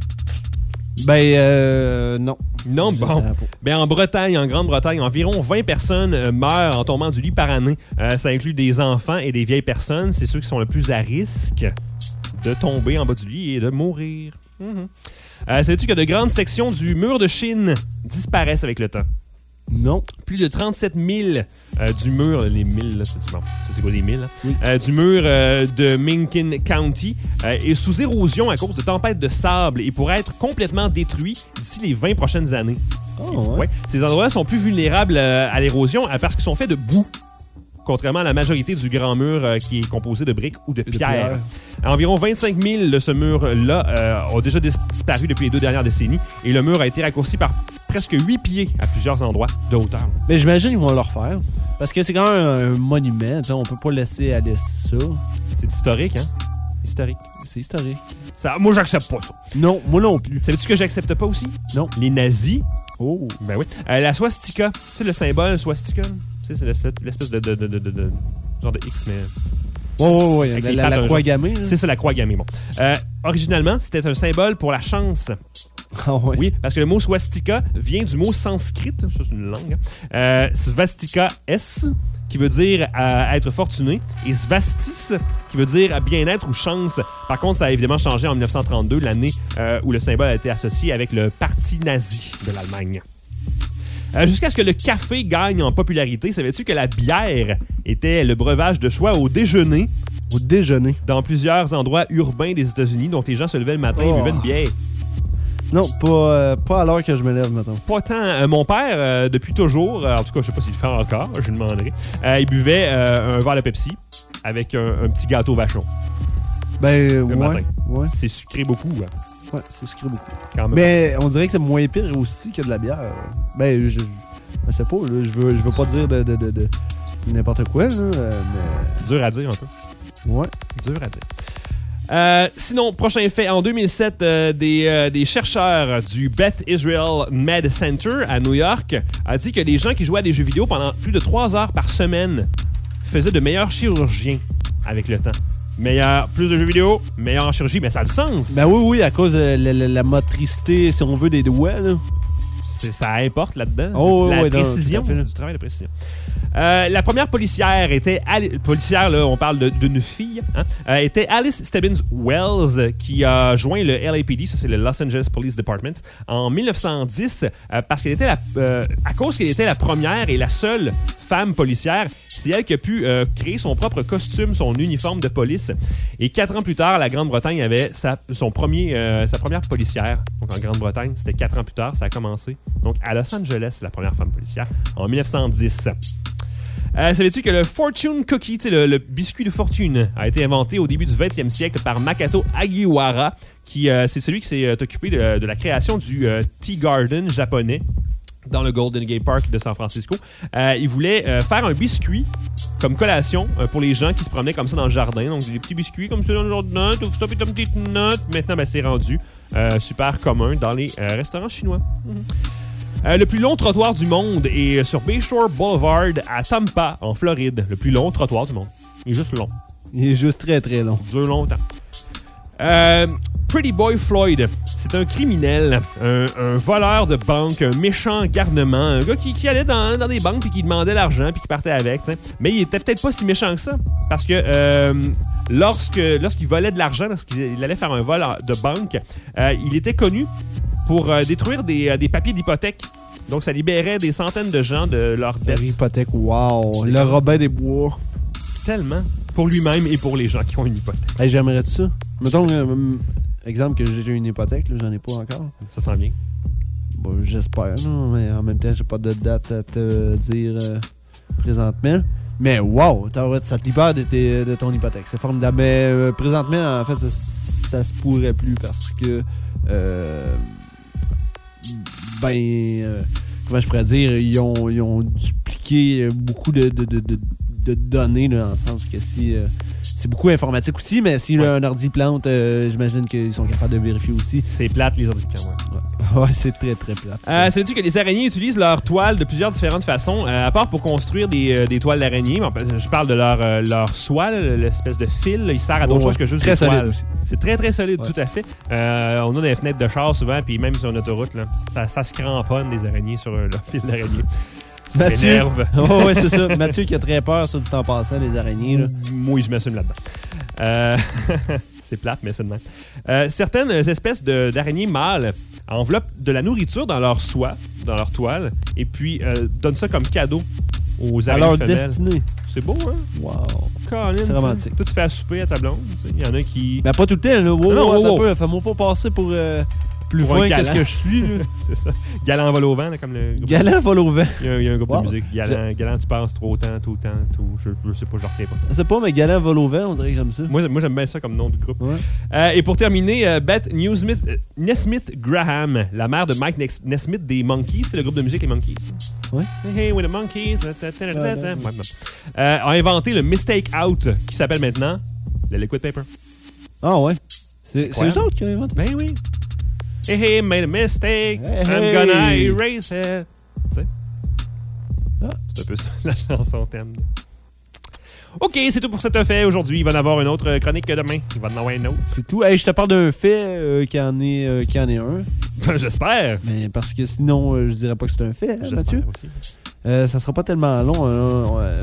Ben, euh, non. Non, Je bon. savais pas. Ben, en Bretagne, en Grande-Bretagne, environ vingt personnes euh, meurent en tombant du lit par année. Euh, ça inclut des enfants et des vieilles personnes. C'est ceux qui sont le plus à risque de tomber en bas du lit et de mourir. Mhm. Euh, savais-tu que de grandes sections du mur de Chine disparaissent avec le temps? Non. Plus de trente-sept mille euh, du mur, les mille, là, c'est, bon, ça c'est quoi des mille? Hein? Oui. Euh, du mur euh, de Minkin County euh, est sous érosion à cause de tempêtes de sable et pourrait être complètement détruit d'ici les vingt prochaines années. Oh, ouais. Ouais. Ces endroits sont plus vulnérables euh, à l'érosion euh, parce qu'ils sont faits de boue. Contrairement à la majorité du grand mur euh, qui est composé de briques ou de De pierres. pierres. Environ vingt-cinq mille de ce mur-là euh, ont déjà dis- disparu depuis les deux dernières décennies et le mur a été raccourci par presque huit pieds à plusieurs endroits de hauteur. Mais j'imagine qu'ils vont le refaire. Parce que c'est quand même un, un monument. On peut pas laisser aller ça. C'est historique, hein? Historique. C'est historique. Ça, moi, j'accepte pas ça. Non, moi non plus. Savais-tu ce que j'accepte pas aussi? Non. Les nazis. Oh. Ben oui. Euh, la swastika. Tu sais, le symbole swastika? Tu sais, c'est l'espèce l'espèce de, de, de, de, de, de- genre de X, mais... Ouais, ouais, ouais. Avec La, les la, pattes la d'un croix genre. gammée. là. C'est ça, la croix gammée. Bon. Euh, originalement, c'était un symbole pour la chance. Ah ouais. Oui, parce que le mot swastika vient du mot sanskrit, ça c'est une langue, hein. euh, svastika S, qui veut dire euh, être fortuné, et svastis, qui veut dire bien-être ou chance. Par contre, ça a évidemment changé en dix-neuf cent trente-deux, l'année euh, où le symbole a été associé avec le parti nazi de l'Allemagne. Euh, jusqu'à ce que le café gagne en popularité, savais-tu que la bière était le breuvage de choix au déjeuner? Au déjeuner. Dans plusieurs endroits urbains des États-Unis, donc les gens se levaient le matin et Oh. buvaient une bière. Non, pas, euh, pas à l'heure que je me lève, mettons. Pas tant. Euh, mon père, euh, depuis toujours, euh, en tout cas, je sais pas s'il le fait encore, je lui demanderai, euh, il buvait euh, un verre de Pepsi avec un, un petit gâteau vachon. Ben, Le ouais. matin. Ouais. C'est sucré beaucoup, hein, Ouais, c'est sucré beaucoup. quand même. Mais on dirait que c'est moins pire aussi que de la bière. Ben, je, je sais pas, là, je veux, je veux pas dire de, de, de, de n'importe quoi, là, euh, mais... Dur à dire un peu. Ouais. Dur à dire. Euh, sinon, prochain fait, en deux mille sept, euh, des, euh, des chercheurs du Beth Israel Med Center à New York a dit que les gens qui jouaient à des jeux vidéo pendant plus de trois heures par semaine faisaient de meilleurs chirurgiens avec le temps. Meilleur, plus de jeux vidéo, meilleur en chirurgie, mais ça a du sens. Ben oui, oui, à cause de la, la- la motricité, si on veut, des doigts, là. C'est, ça importe là-dedans. Oh, C'est la ouais, non, précision, tout à fait. c'est du travail de précision. Euh, la première policière était... Ali- policière, là, on parle de- d'une fille, hein, euh, était Alice Stebbins Wells, qui a joint le L A P D, ça c'est le Los Angeles Police Department, en dix-neuf cent dix, euh, parce qu'elle était la... euh, à cause qu'elle était la première et la seule femme policière, c'est elle qui a pu euh, créer son propre costume, son uniforme de police. Et quatre ans plus tard, la Grande-Bretagne avait sa, son premier, euh, sa première policière. Donc en Grande-Bretagne, c'était quatre ans plus tard, ça a commencé. Donc à Los Angeles, la première femme policière, en dix-neuf cent dix. Euh, savais-tu que le Fortune Cookie, tu sais, le, le biscuit de fortune, a été inventé au début du vingtième siècle par Makoto Agiwara, qui euh, c'est celui qui s'est euh, occupé de, de la création du euh, Tea Garden japonais dans le Golden Gate Park de San Francisco. Euh, il voulait euh, faire un biscuit comme collation euh, pour les gens qui se promenaient comme ça dans le jardin. Donc des petits biscuits comme ça dans le jardin, tout ça, puis une petite note. Maintenant, ben, c'est rendu euh, super commun dans les euh, restaurants chinois. Mhm. Euh, le plus long trottoir du monde est sur Bayshore Boulevard à Tampa, en Floride. Le plus long trottoir du monde. Il est juste long. Il est juste très, très long. Il dure longtemps. Euh, Pretty Boy Floyd, c'est un criminel, un, un voleur de banque, un méchant garnement, un gars qui, qui allait dans, dans des banques puis qui demandait l'argent puis qui partait avec, t'sais. Mais il était peut-être pas si méchant que ça, parce que euh, lorsque lorsqu'il volait de l'argent, lorsqu'il allait faire un vol de banque, euh, il était connu pour euh, détruire des, euh, des papiers d'hypothèque. Donc ça libérait des centaines de gens de leurs dettes. Hypothèque, wow. Le Robin des Bois. Tellement. Pour lui-même et pour les gens qui ont une hypothèque. Hey, j'aimerais ça. Mettons, euh, exemple que j'ai une hypothèque, là, j'en ai pas encore. Ça sent bien. Bon, j'espère, là, mais en même temps, j'ai pas de date à te dire euh, présentement. Mais wow, ça te libère de, tes, de ton hypothèque. C'est formidable. Mais euh, présentement, en fait, ça, ça se pourrait plus parce que... Euh, ben... Euh, comment je pourrais dire? Ils ont, ils ont dupliqué beaucoup de, de, de, de, de données, là, dans le sens que si... Euh, c'est beaucoup informatique aussi, mais si Ouais. là, un ordi plante, euh, j'imagine qu'ils sont capables de vérifier aussi. C'est plate, les ordi plans, ouais. Ouais, c'est très très plate. Euh, Sais-tu que les araignées utilisent leur toile de plusieurs différentes façons, euh, à part pour construire des, euh, des toiles d'araignée. En fait, je parle de leur, euh, leur soie, là, l'espèce de fil. Là, il sert à d'autres Oh, choses que juste très des solide toiles. aussi. C'est très très solide, Ouais. tout à fait. Euh, on a des fenêtres de char souvent, puis même sur une autoroute, là, ça, ça se cramponne des araignées sur euh, leur fil d'araignée. Ça Mathieu. m'énerve. Oh, ouais, c'est ça. Mathieu qui a très peur, sur du temps passant, des araignées. Là. Moi, je m'assume là-dedans. Euh, c'est plate, mais c'est de même. Euh, certaines espèces de- d'araignées mâles enveloppent de la nourriture dans leur soie, dans leur toile, et puis euh, donnent ça comme cadeau aux À araignées leur femelles. destinée. C'est beau, hein? Wow. Colin, C'est tu sais. romantique. Toi, tu fais à souper à ta blonde. tu sais. Il y en a qui... Mais pas tout le temps, là. Wow, Non, non, wow, wow, attends wow. un peu. Fais-moi pas passer pour euh, plus Pour un fin que ce galant. que je suis. Là. c'est ça. Galant vol au vent, là, comme le groupe. Galant vole au vent. Il y a, il y a un groupe Wow. de musique. Galant, galant, tu penses trop temps, tout le temps, tout. Je, je sais pas, je retiens pas. Je sais pas, mais Galant vole au vent, on dirait que j'aime ça. Moi, moi j'aime bien ça comme nom de groupe. Ouais. Euh, et pour terminer, euh, Beth Newsmith, euh, Nesmith Graham, la mère de Mike Nes- Nesmith des Monkees, c'est le groupe de musique Les Monkees. Ouais. Hey, hey, with the Monkees. ta, ta, ta, ta, ta, ta. Ouais, bon. Euh, a inventé le Mistake Out, qui s'appelle maintenant le Liquid Paper. Ah ouais. C'est c'est Incroyable. eux autres qui ont inventé ça? Ben oui. Hey, hey, made a mistake. Hey, I'm hey. gonna erase it. Tu sais? Ah. C'est un peu ça, la chanson thème. OK, c'est tout pour cet fait aujourd'hui. Il va y en avoir une autre chronique demain. Il va y en avoir une autre. C'est tout. Hey, je te parle d'un fait euh, qui, en est, euh, qui en est un. J'espère. Mais parce que sinon, euh, je dirais pas que c'est un fait, hein, J'espère Mathieu. aussi. Euh, ça sera pas tellement long. hein, euh,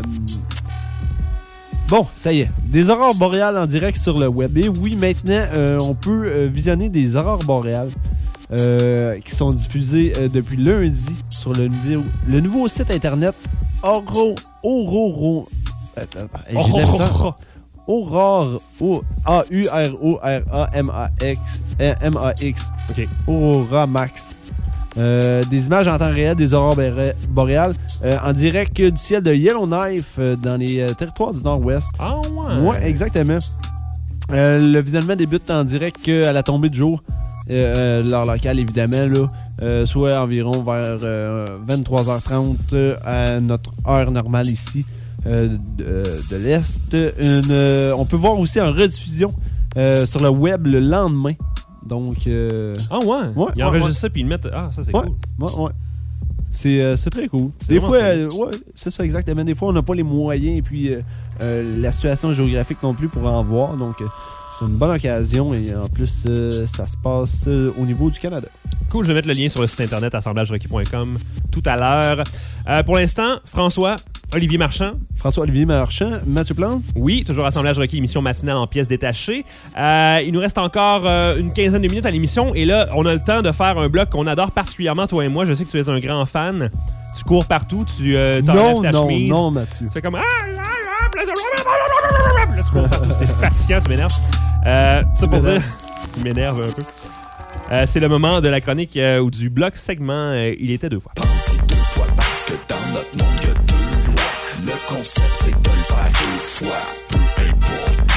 Bon, ça y est. Des aurores boréales en direct sur le web. Et oui, maintenant, euh, on peut euh, visionner des aurores boréales euh, qui sont diffusées euh, depuis lundi sur le, nouveau- le nouveau site internet Oro... Ororo... Attends, hey, j'ai de la misère. Aurore... O- A U R O R A M A X M A X. OK. Aurora Max. Euh, des images en temps réel des aurores boré- boréales euh, en direct du ciel de Yellowknife euh, dans les euh, territoires du Nord-Ouest. Ah ouais? Ouais, exactement. Euh, le visionnement débute en direct à la tombée de jour, euh, euh, l'heure locale évidemment, là, euh, soit environ vers euh, vingt-trois heures trente euh, à notre heure normale ici euh, de, de l'Est. Une, euh, on peut voir aussi en rediffusion euh, sur le web le lendemain. Donc, euh, Ah ouais? Ouais, Ils ouais, enregistrent ouais. ça puis ils le mettent... Ah, ça, c'est ouais, cool. ouais, ouais. C'est, euh, c'est très cool. C'est Des vraiment fois, cool. euh, ouais, c'est ça exactement. Des fois, on n'a pas les moyens et puis euh, euh, la situation géographique non plus pour en voir. Donc, euh, c'est une bonne occasion et en plus, euh, ça se passe euh, au niveau du Canada. Cool, je vais mettre le lien sur le site internet assemblage requis point com tout à l'heure. Euh, pour l'instant, François, Olivier Marchand. François-Olivier Marchand, Mathieu Plante. Oui, toujours assemblage requis, émission matinale en pièces détachées. Euh, il nous reste encore euh, une quinzaine de minutes à l'émission et là, on a le temps de faire un bloc qu'on adore particulièrement, toi et moi. Je sais que tu es un grand fan. Tu cours partout, tu euh, Non, t'enlèves ta non, chemise. non, Mathieu. C'est comme... Ah, ah, ah, puis là, tu cours partout, c'est fatigant, tu m'énerves. Euh, ça pour dire, tu m'énerves un peu. Euh, c'est le moment de la chronique euh, ou du bloc segment euh, Il était deux fois. Pense-y deux fois parce que dans notre monde, il y a deux lois. Le concept, c'est de le faire deux fois. Peu importe.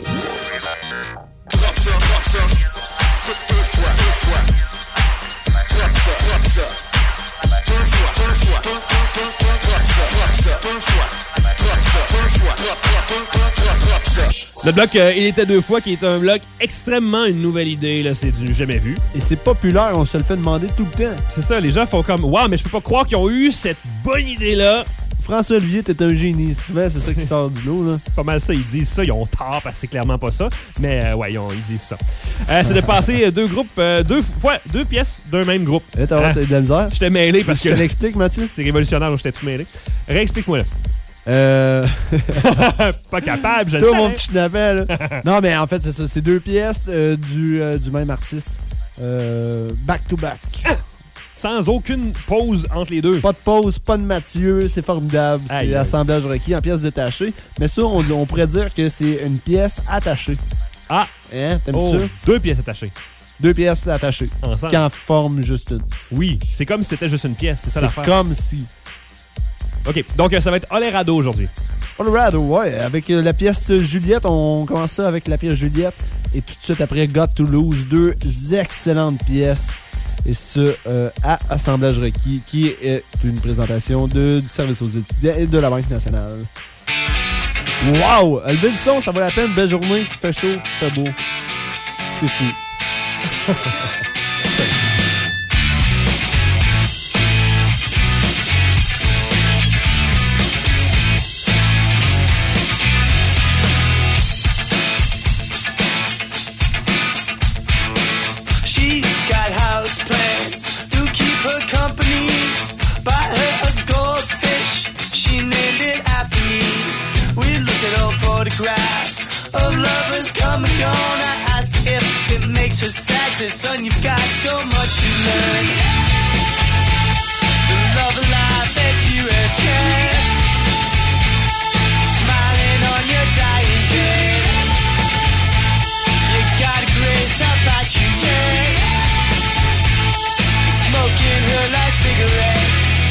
Drop ça, drop ça. Deux, deux fois, deux fois. Drop ça, drop ça. Deux fois, deux fois. Deux, deux, deux, deux. Drop ça, drop ça. Deux fois. Drop ça, deux fois. Drop, drop, deux, deux, drop, drop ça. Le bloc euh, Il était deux fois qui est un bloc extrêmement une nouvelle idée, là, c'est du jamais vu. Et c'est populaire, on se le fait demander tout le temps. C'est ça, les gens font comme waouh, mais je peux pas croire qu'ils ont eu cette bonne idée-là. François-Olivier, t'es un génie. Souvent, c'est ça qui sort du lot, là. C'est pas mal ça, ils disent ça, ils ont tort parce que c'est clairement pas ça. Mais euh, ouais, ils, ont- ils disent ça. Euh, c'est de passer euh, deux groupes, euh, deux fois, deux pièces d'un même groupe. Eh, t'as Hein? t'as eu de la misère. Je t'ai mêlé Tu parce veux que je te l'explique, Mathieu? c'est révolutionnaire, je t'ai tout mêlé. Réexplique-moi là. Euh... Pas capable, je le Toi, sais. mon petit schnappel, là. Non, mais en fait, c'est ça. C'est deux pièces euh, du, euh, du même artiste. Euh, back to back. Sans aucune pause entre les deux. Pas de pause, pas de Mathieu. C'est formidable. Aïe, C'est aïe. assemblage requis en pièces détachées. Mais ça, on, on pourrait dire que c'est une pièce attachée. Ah! Hein? T'aimes Oh, ça? deux pièces attachées. Deux pièces attachées. Ensemble. Qui en forment juste une. Oui, c'est comme si c'était juste une pièce, c'est ça C'est l'affaire. comme si. OK, donc euh, ça va être Olérado aujourd'hui. Colorado, ouais. Avec euh, la pièce Juliette, on commence ça avec la pièce Juliette. Et tout de suite après, Got to Lose. Deux excellentes pièces. Et ce, euh, à Assemblage requis, qui est une présentation de, du service aux étudiants et de la Banque nationale. Wow! Levez le son, ça vaut la peine. Belle journée. Fait chaud, fait beau. C'est fou. She's got house plans to keep her company. Buy her a goldfish, she named it after me. We look at old photographs of lovers come and gone. I ask if it makes her sad. Says, son, you've got so much to learn. The love of life that you have kept, smiling on your dying day. You got a grace about you, yeah. Smoking her last cigarette.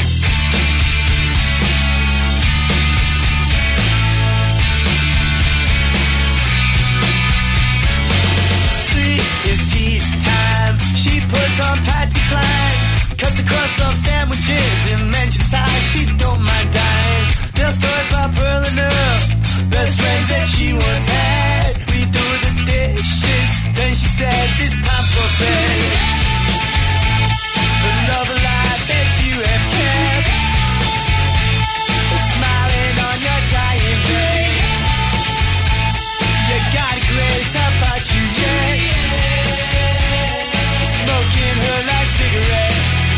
It's tea time. She puts on Patsy Cline, cuts across some sandwiches and mentions how she don't mind dying. Tell stories about Pearl and Earl, best friends that she once had. We do the dishes, then she says it's time for bed. The love of life that you have kept, smiling on your dying day. You got a grace about you, yeah. Smoking her last cigarette.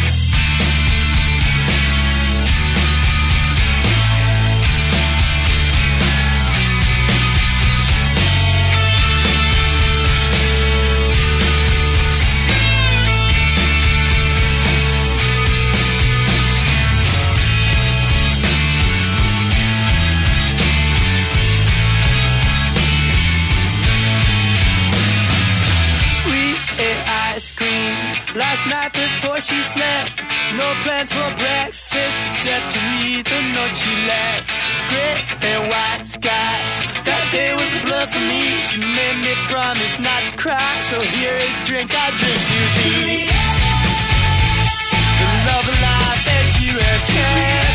Cream last night before she slept. No plans for breakfast except to read the note she left. Gray and white skies, that day was a blur for me. She made me promise not to cry, so here is a drink I drink to thee. The love of life that you have kept,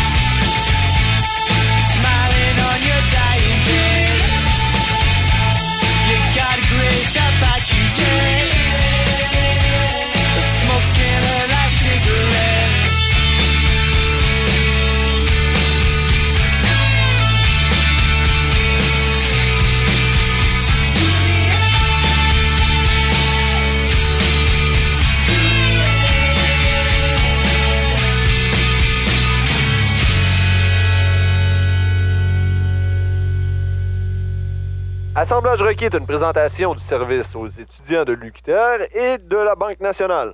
smiling on your dying day. You got a grace about you, yeah. Smoking her last cigarette. Assemblage requis est une présentation du service aux étudiants de l'U Q T R et de la Banque nationale.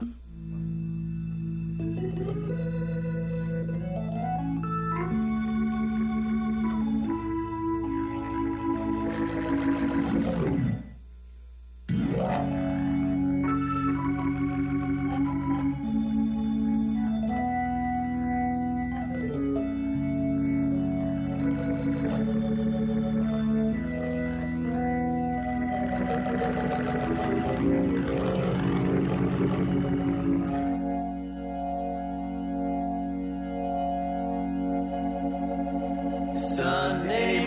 Sunday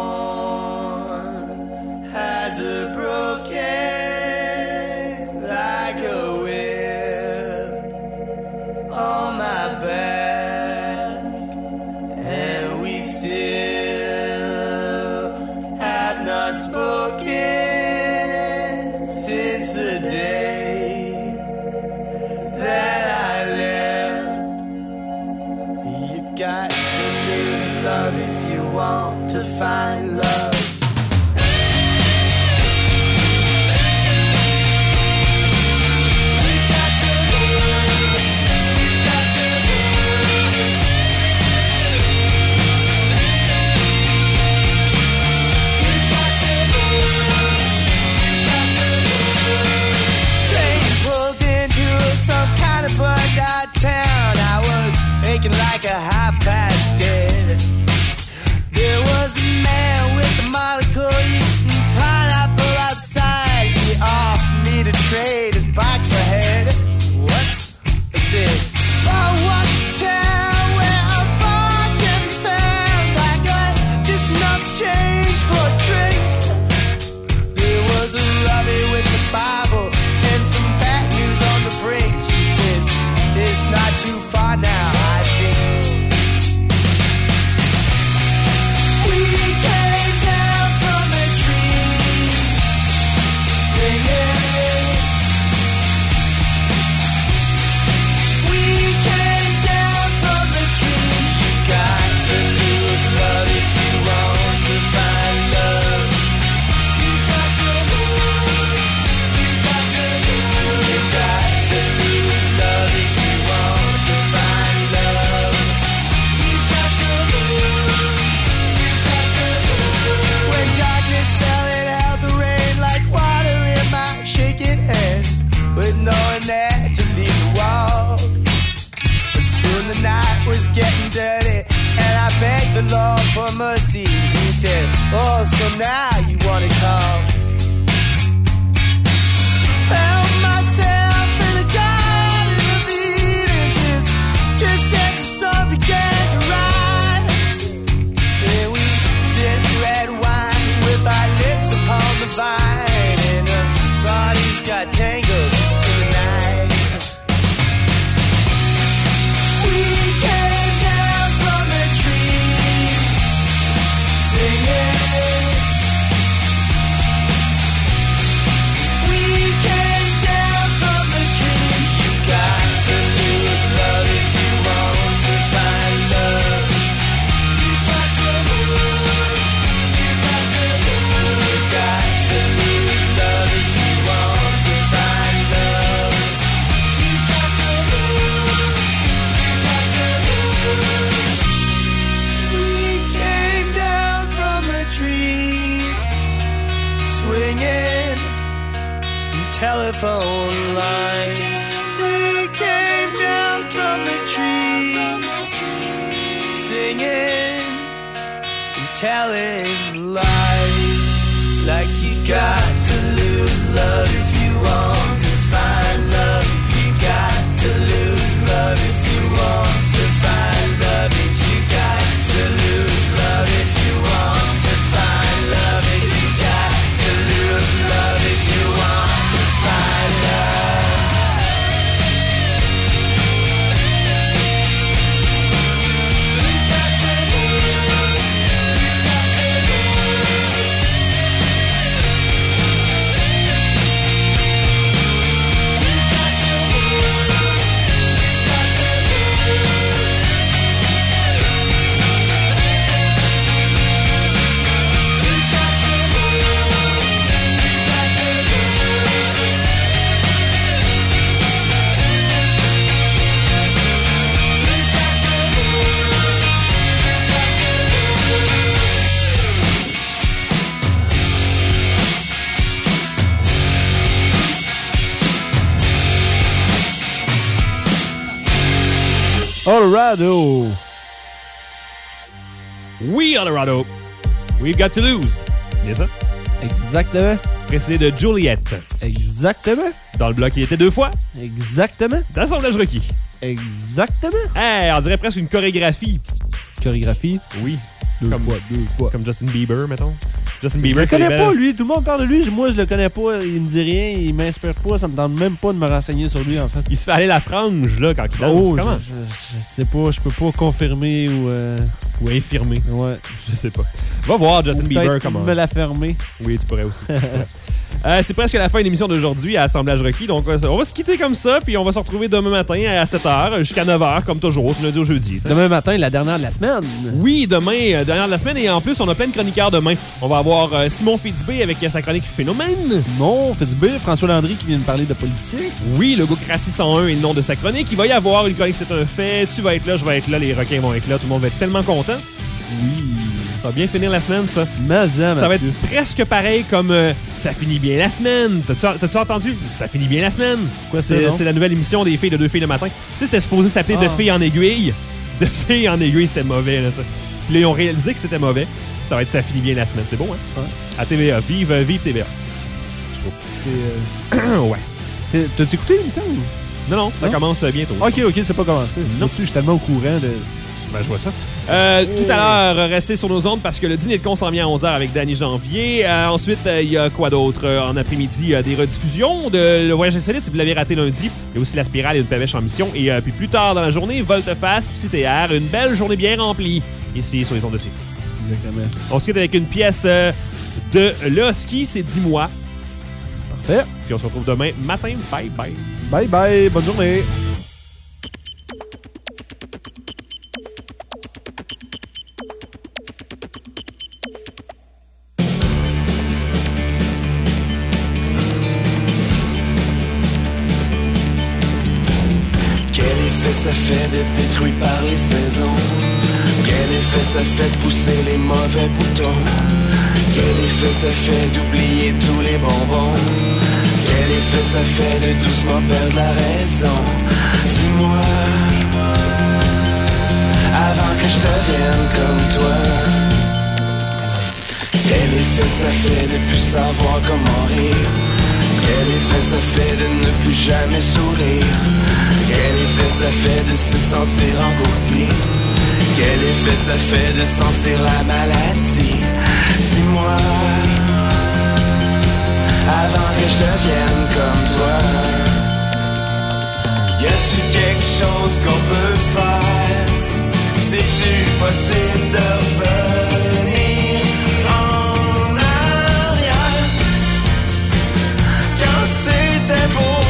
morn has a broken like a whip on my back, and we still have not spoken since the day that I left. You got to lose love if you want to find love. Town, I was aching like a half past dead. There was a man with a monocle eating pineapple outside. He offered me to trade his bike for head. What? I said, I walked to town where I'm born and found. I got just enough change getting dirty, and I begged the Lord for mercy. He said, oh, so now you wanna talk. Found myself in the garden of Eden, just, just as the sun began to rise. And we sipped red wine with our lips upon the vine, and our bodies got tangled in the night. We came down from the trees, singing. Telephone lines. We came down from the trees, singing and telling lies. Like you got to lose love if you want to find love. You got to lose love if you want to find love. And you got to lose love if you want to find love. And you got to lose love if you want. Colorado. Oui, Colorado. We've got to lose. Bien ça? Exactement. Précédé de Juliette. Exactement. Dans le bloc, il était deux fois. Exactement. D'assemblage requis. Exactement. Hey, on dirait presque une chorégraphie. Chorégraphie? Oui. Deux comme, fois, deux fois. Comme Justin Bieber, mettons. Justin Je Bieber. le connais belles... pas, lui. Tout le monde parle de lui. Moi, je le connais pas. Il me dit rien. Il m'inspire pas. Ça me tente même pas de me renseigner sur lui, en fait. Il se fait aller la frange, là, quand il danse. Oh, Comment? Je, je, je sais pas. Je peux pas confirmer ou... Euh... Ou infirmer. Ouais. Je sais pas. Va voir Justin ou Bieber comment. me la fermer. Oui, tu pourrais aussi. euh, c'est presque la fin de l'émission d'aujourd'hui à Assemblage requis. Donc, on va se quitter comme ça. Puis on va se retrouver demain matin à sept heures jusqu'à neuf heures, comme toujours, du lundi au jeudi. Ça. Demain matin, la dernière de la semaine. Oui, demain, euh, dernière de la semaine. Et en plus, on a plein de chroniqueurs demain. On va avoir euh, Simon Fitzbé avec sa chronique Phénomène. Simon Fitzbé, François Landry qui vient de parler de politique. Oui, le Gocratie cent un est le nom de sa chronique. Il va y avoir une chronique, c'est un fait. Tu vas être là, je vais être là, les requins vont être là. Tout le monde va être tellement content. Oui. Ça va bien finir la semaine, ça. Mais ça, ça va être presque pareil comme euh, Ça finit bien la semaine. T'as-tu, t'as-tu entendu? Ça finit bien la semaine. Quoi, c'est, c'est, c'est la nouvelle émission des filles de deux filles le matin. Tu sais, c'était supposé s'appeler ah. De filles en aiguille. De filles en aiguille, c'était mauvais, là, tu sais. Puis là, ils ont réalisé que c'était mauvais. Ça va être Ça finit bien la semaine. C'est bon, hein? Ouais. À T V A. Vive, vive T V A. Je trouve. C'est. Euh... ouais. T'es, t'as-tu écouté l'émission? Non, non, ça non? commence bientôt. Ok, ok, c'est pas commencé. Non, je suis tellement au courant de. Ben, je vois ça. Euh, oh. Tout à l'heure, restez sur nos ondes parce que le dîner de con s'en vient à onze heures avec Danny Janvier. Euh, ensuite, il euh, y a quoi d'autre? Euh, en après-midi, euh, des rediffusions de Le Voyage Insolite si vous l'avez raté lundi. Il y a aussi La Spirale et Une Pêche en mission. Et euh, puis plus tard dans la journée, Volte-Face, Psy-Théâtre. Une belle journée bien remplie ici sur les ondes de C'est Fou. Exactement. On se quitte avec une pièce euh, de Lohski, c'est Dis-moi. Parfait. Puis on se retrouve demain matin. Bye bye. Bye bye. Bonne journée. Ça fait d'être détruit par les saisons. Quel effet ça fait de pousser les mauvais boutons. Quel effet ça fait d'oublier tous les bonbons. Quel effet ça fait de doucement perdre la raison. Dis-moi, effet ça fait de plus savoir comment rire? Quel effet ça fait de ne plus jamais sourire? Quel effet ça fait de se sentir engourdi? Quel effet ça fait de sentir la maladie? Dis-moi, avant que je devienne comme toi, y a-tu quelque chose qu'on peut faire? C'est-tu possible de revenir en arrière? Quand c'était beau,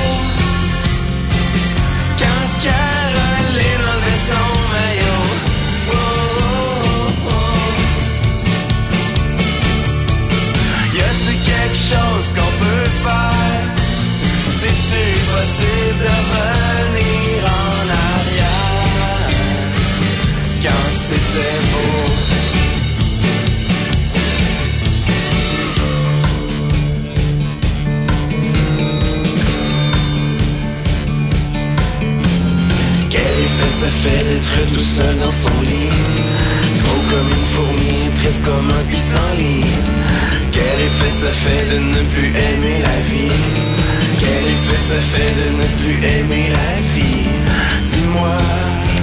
quand Caroline enlevait son maillot. Oh, oh, oh. Y a-tu quelque chose qu'on peut faire? C'est-tu possible de revenir en arrière? Quand c'était beau. Quel effet ça fait d'être tout seul dans son lit? Gros comme une fourmi, triste comme un pissenlit. Quel effet ça fait de ne plus aimer la vie? Quel effet ça fait de ne plus aimer la vie? Dis-moi,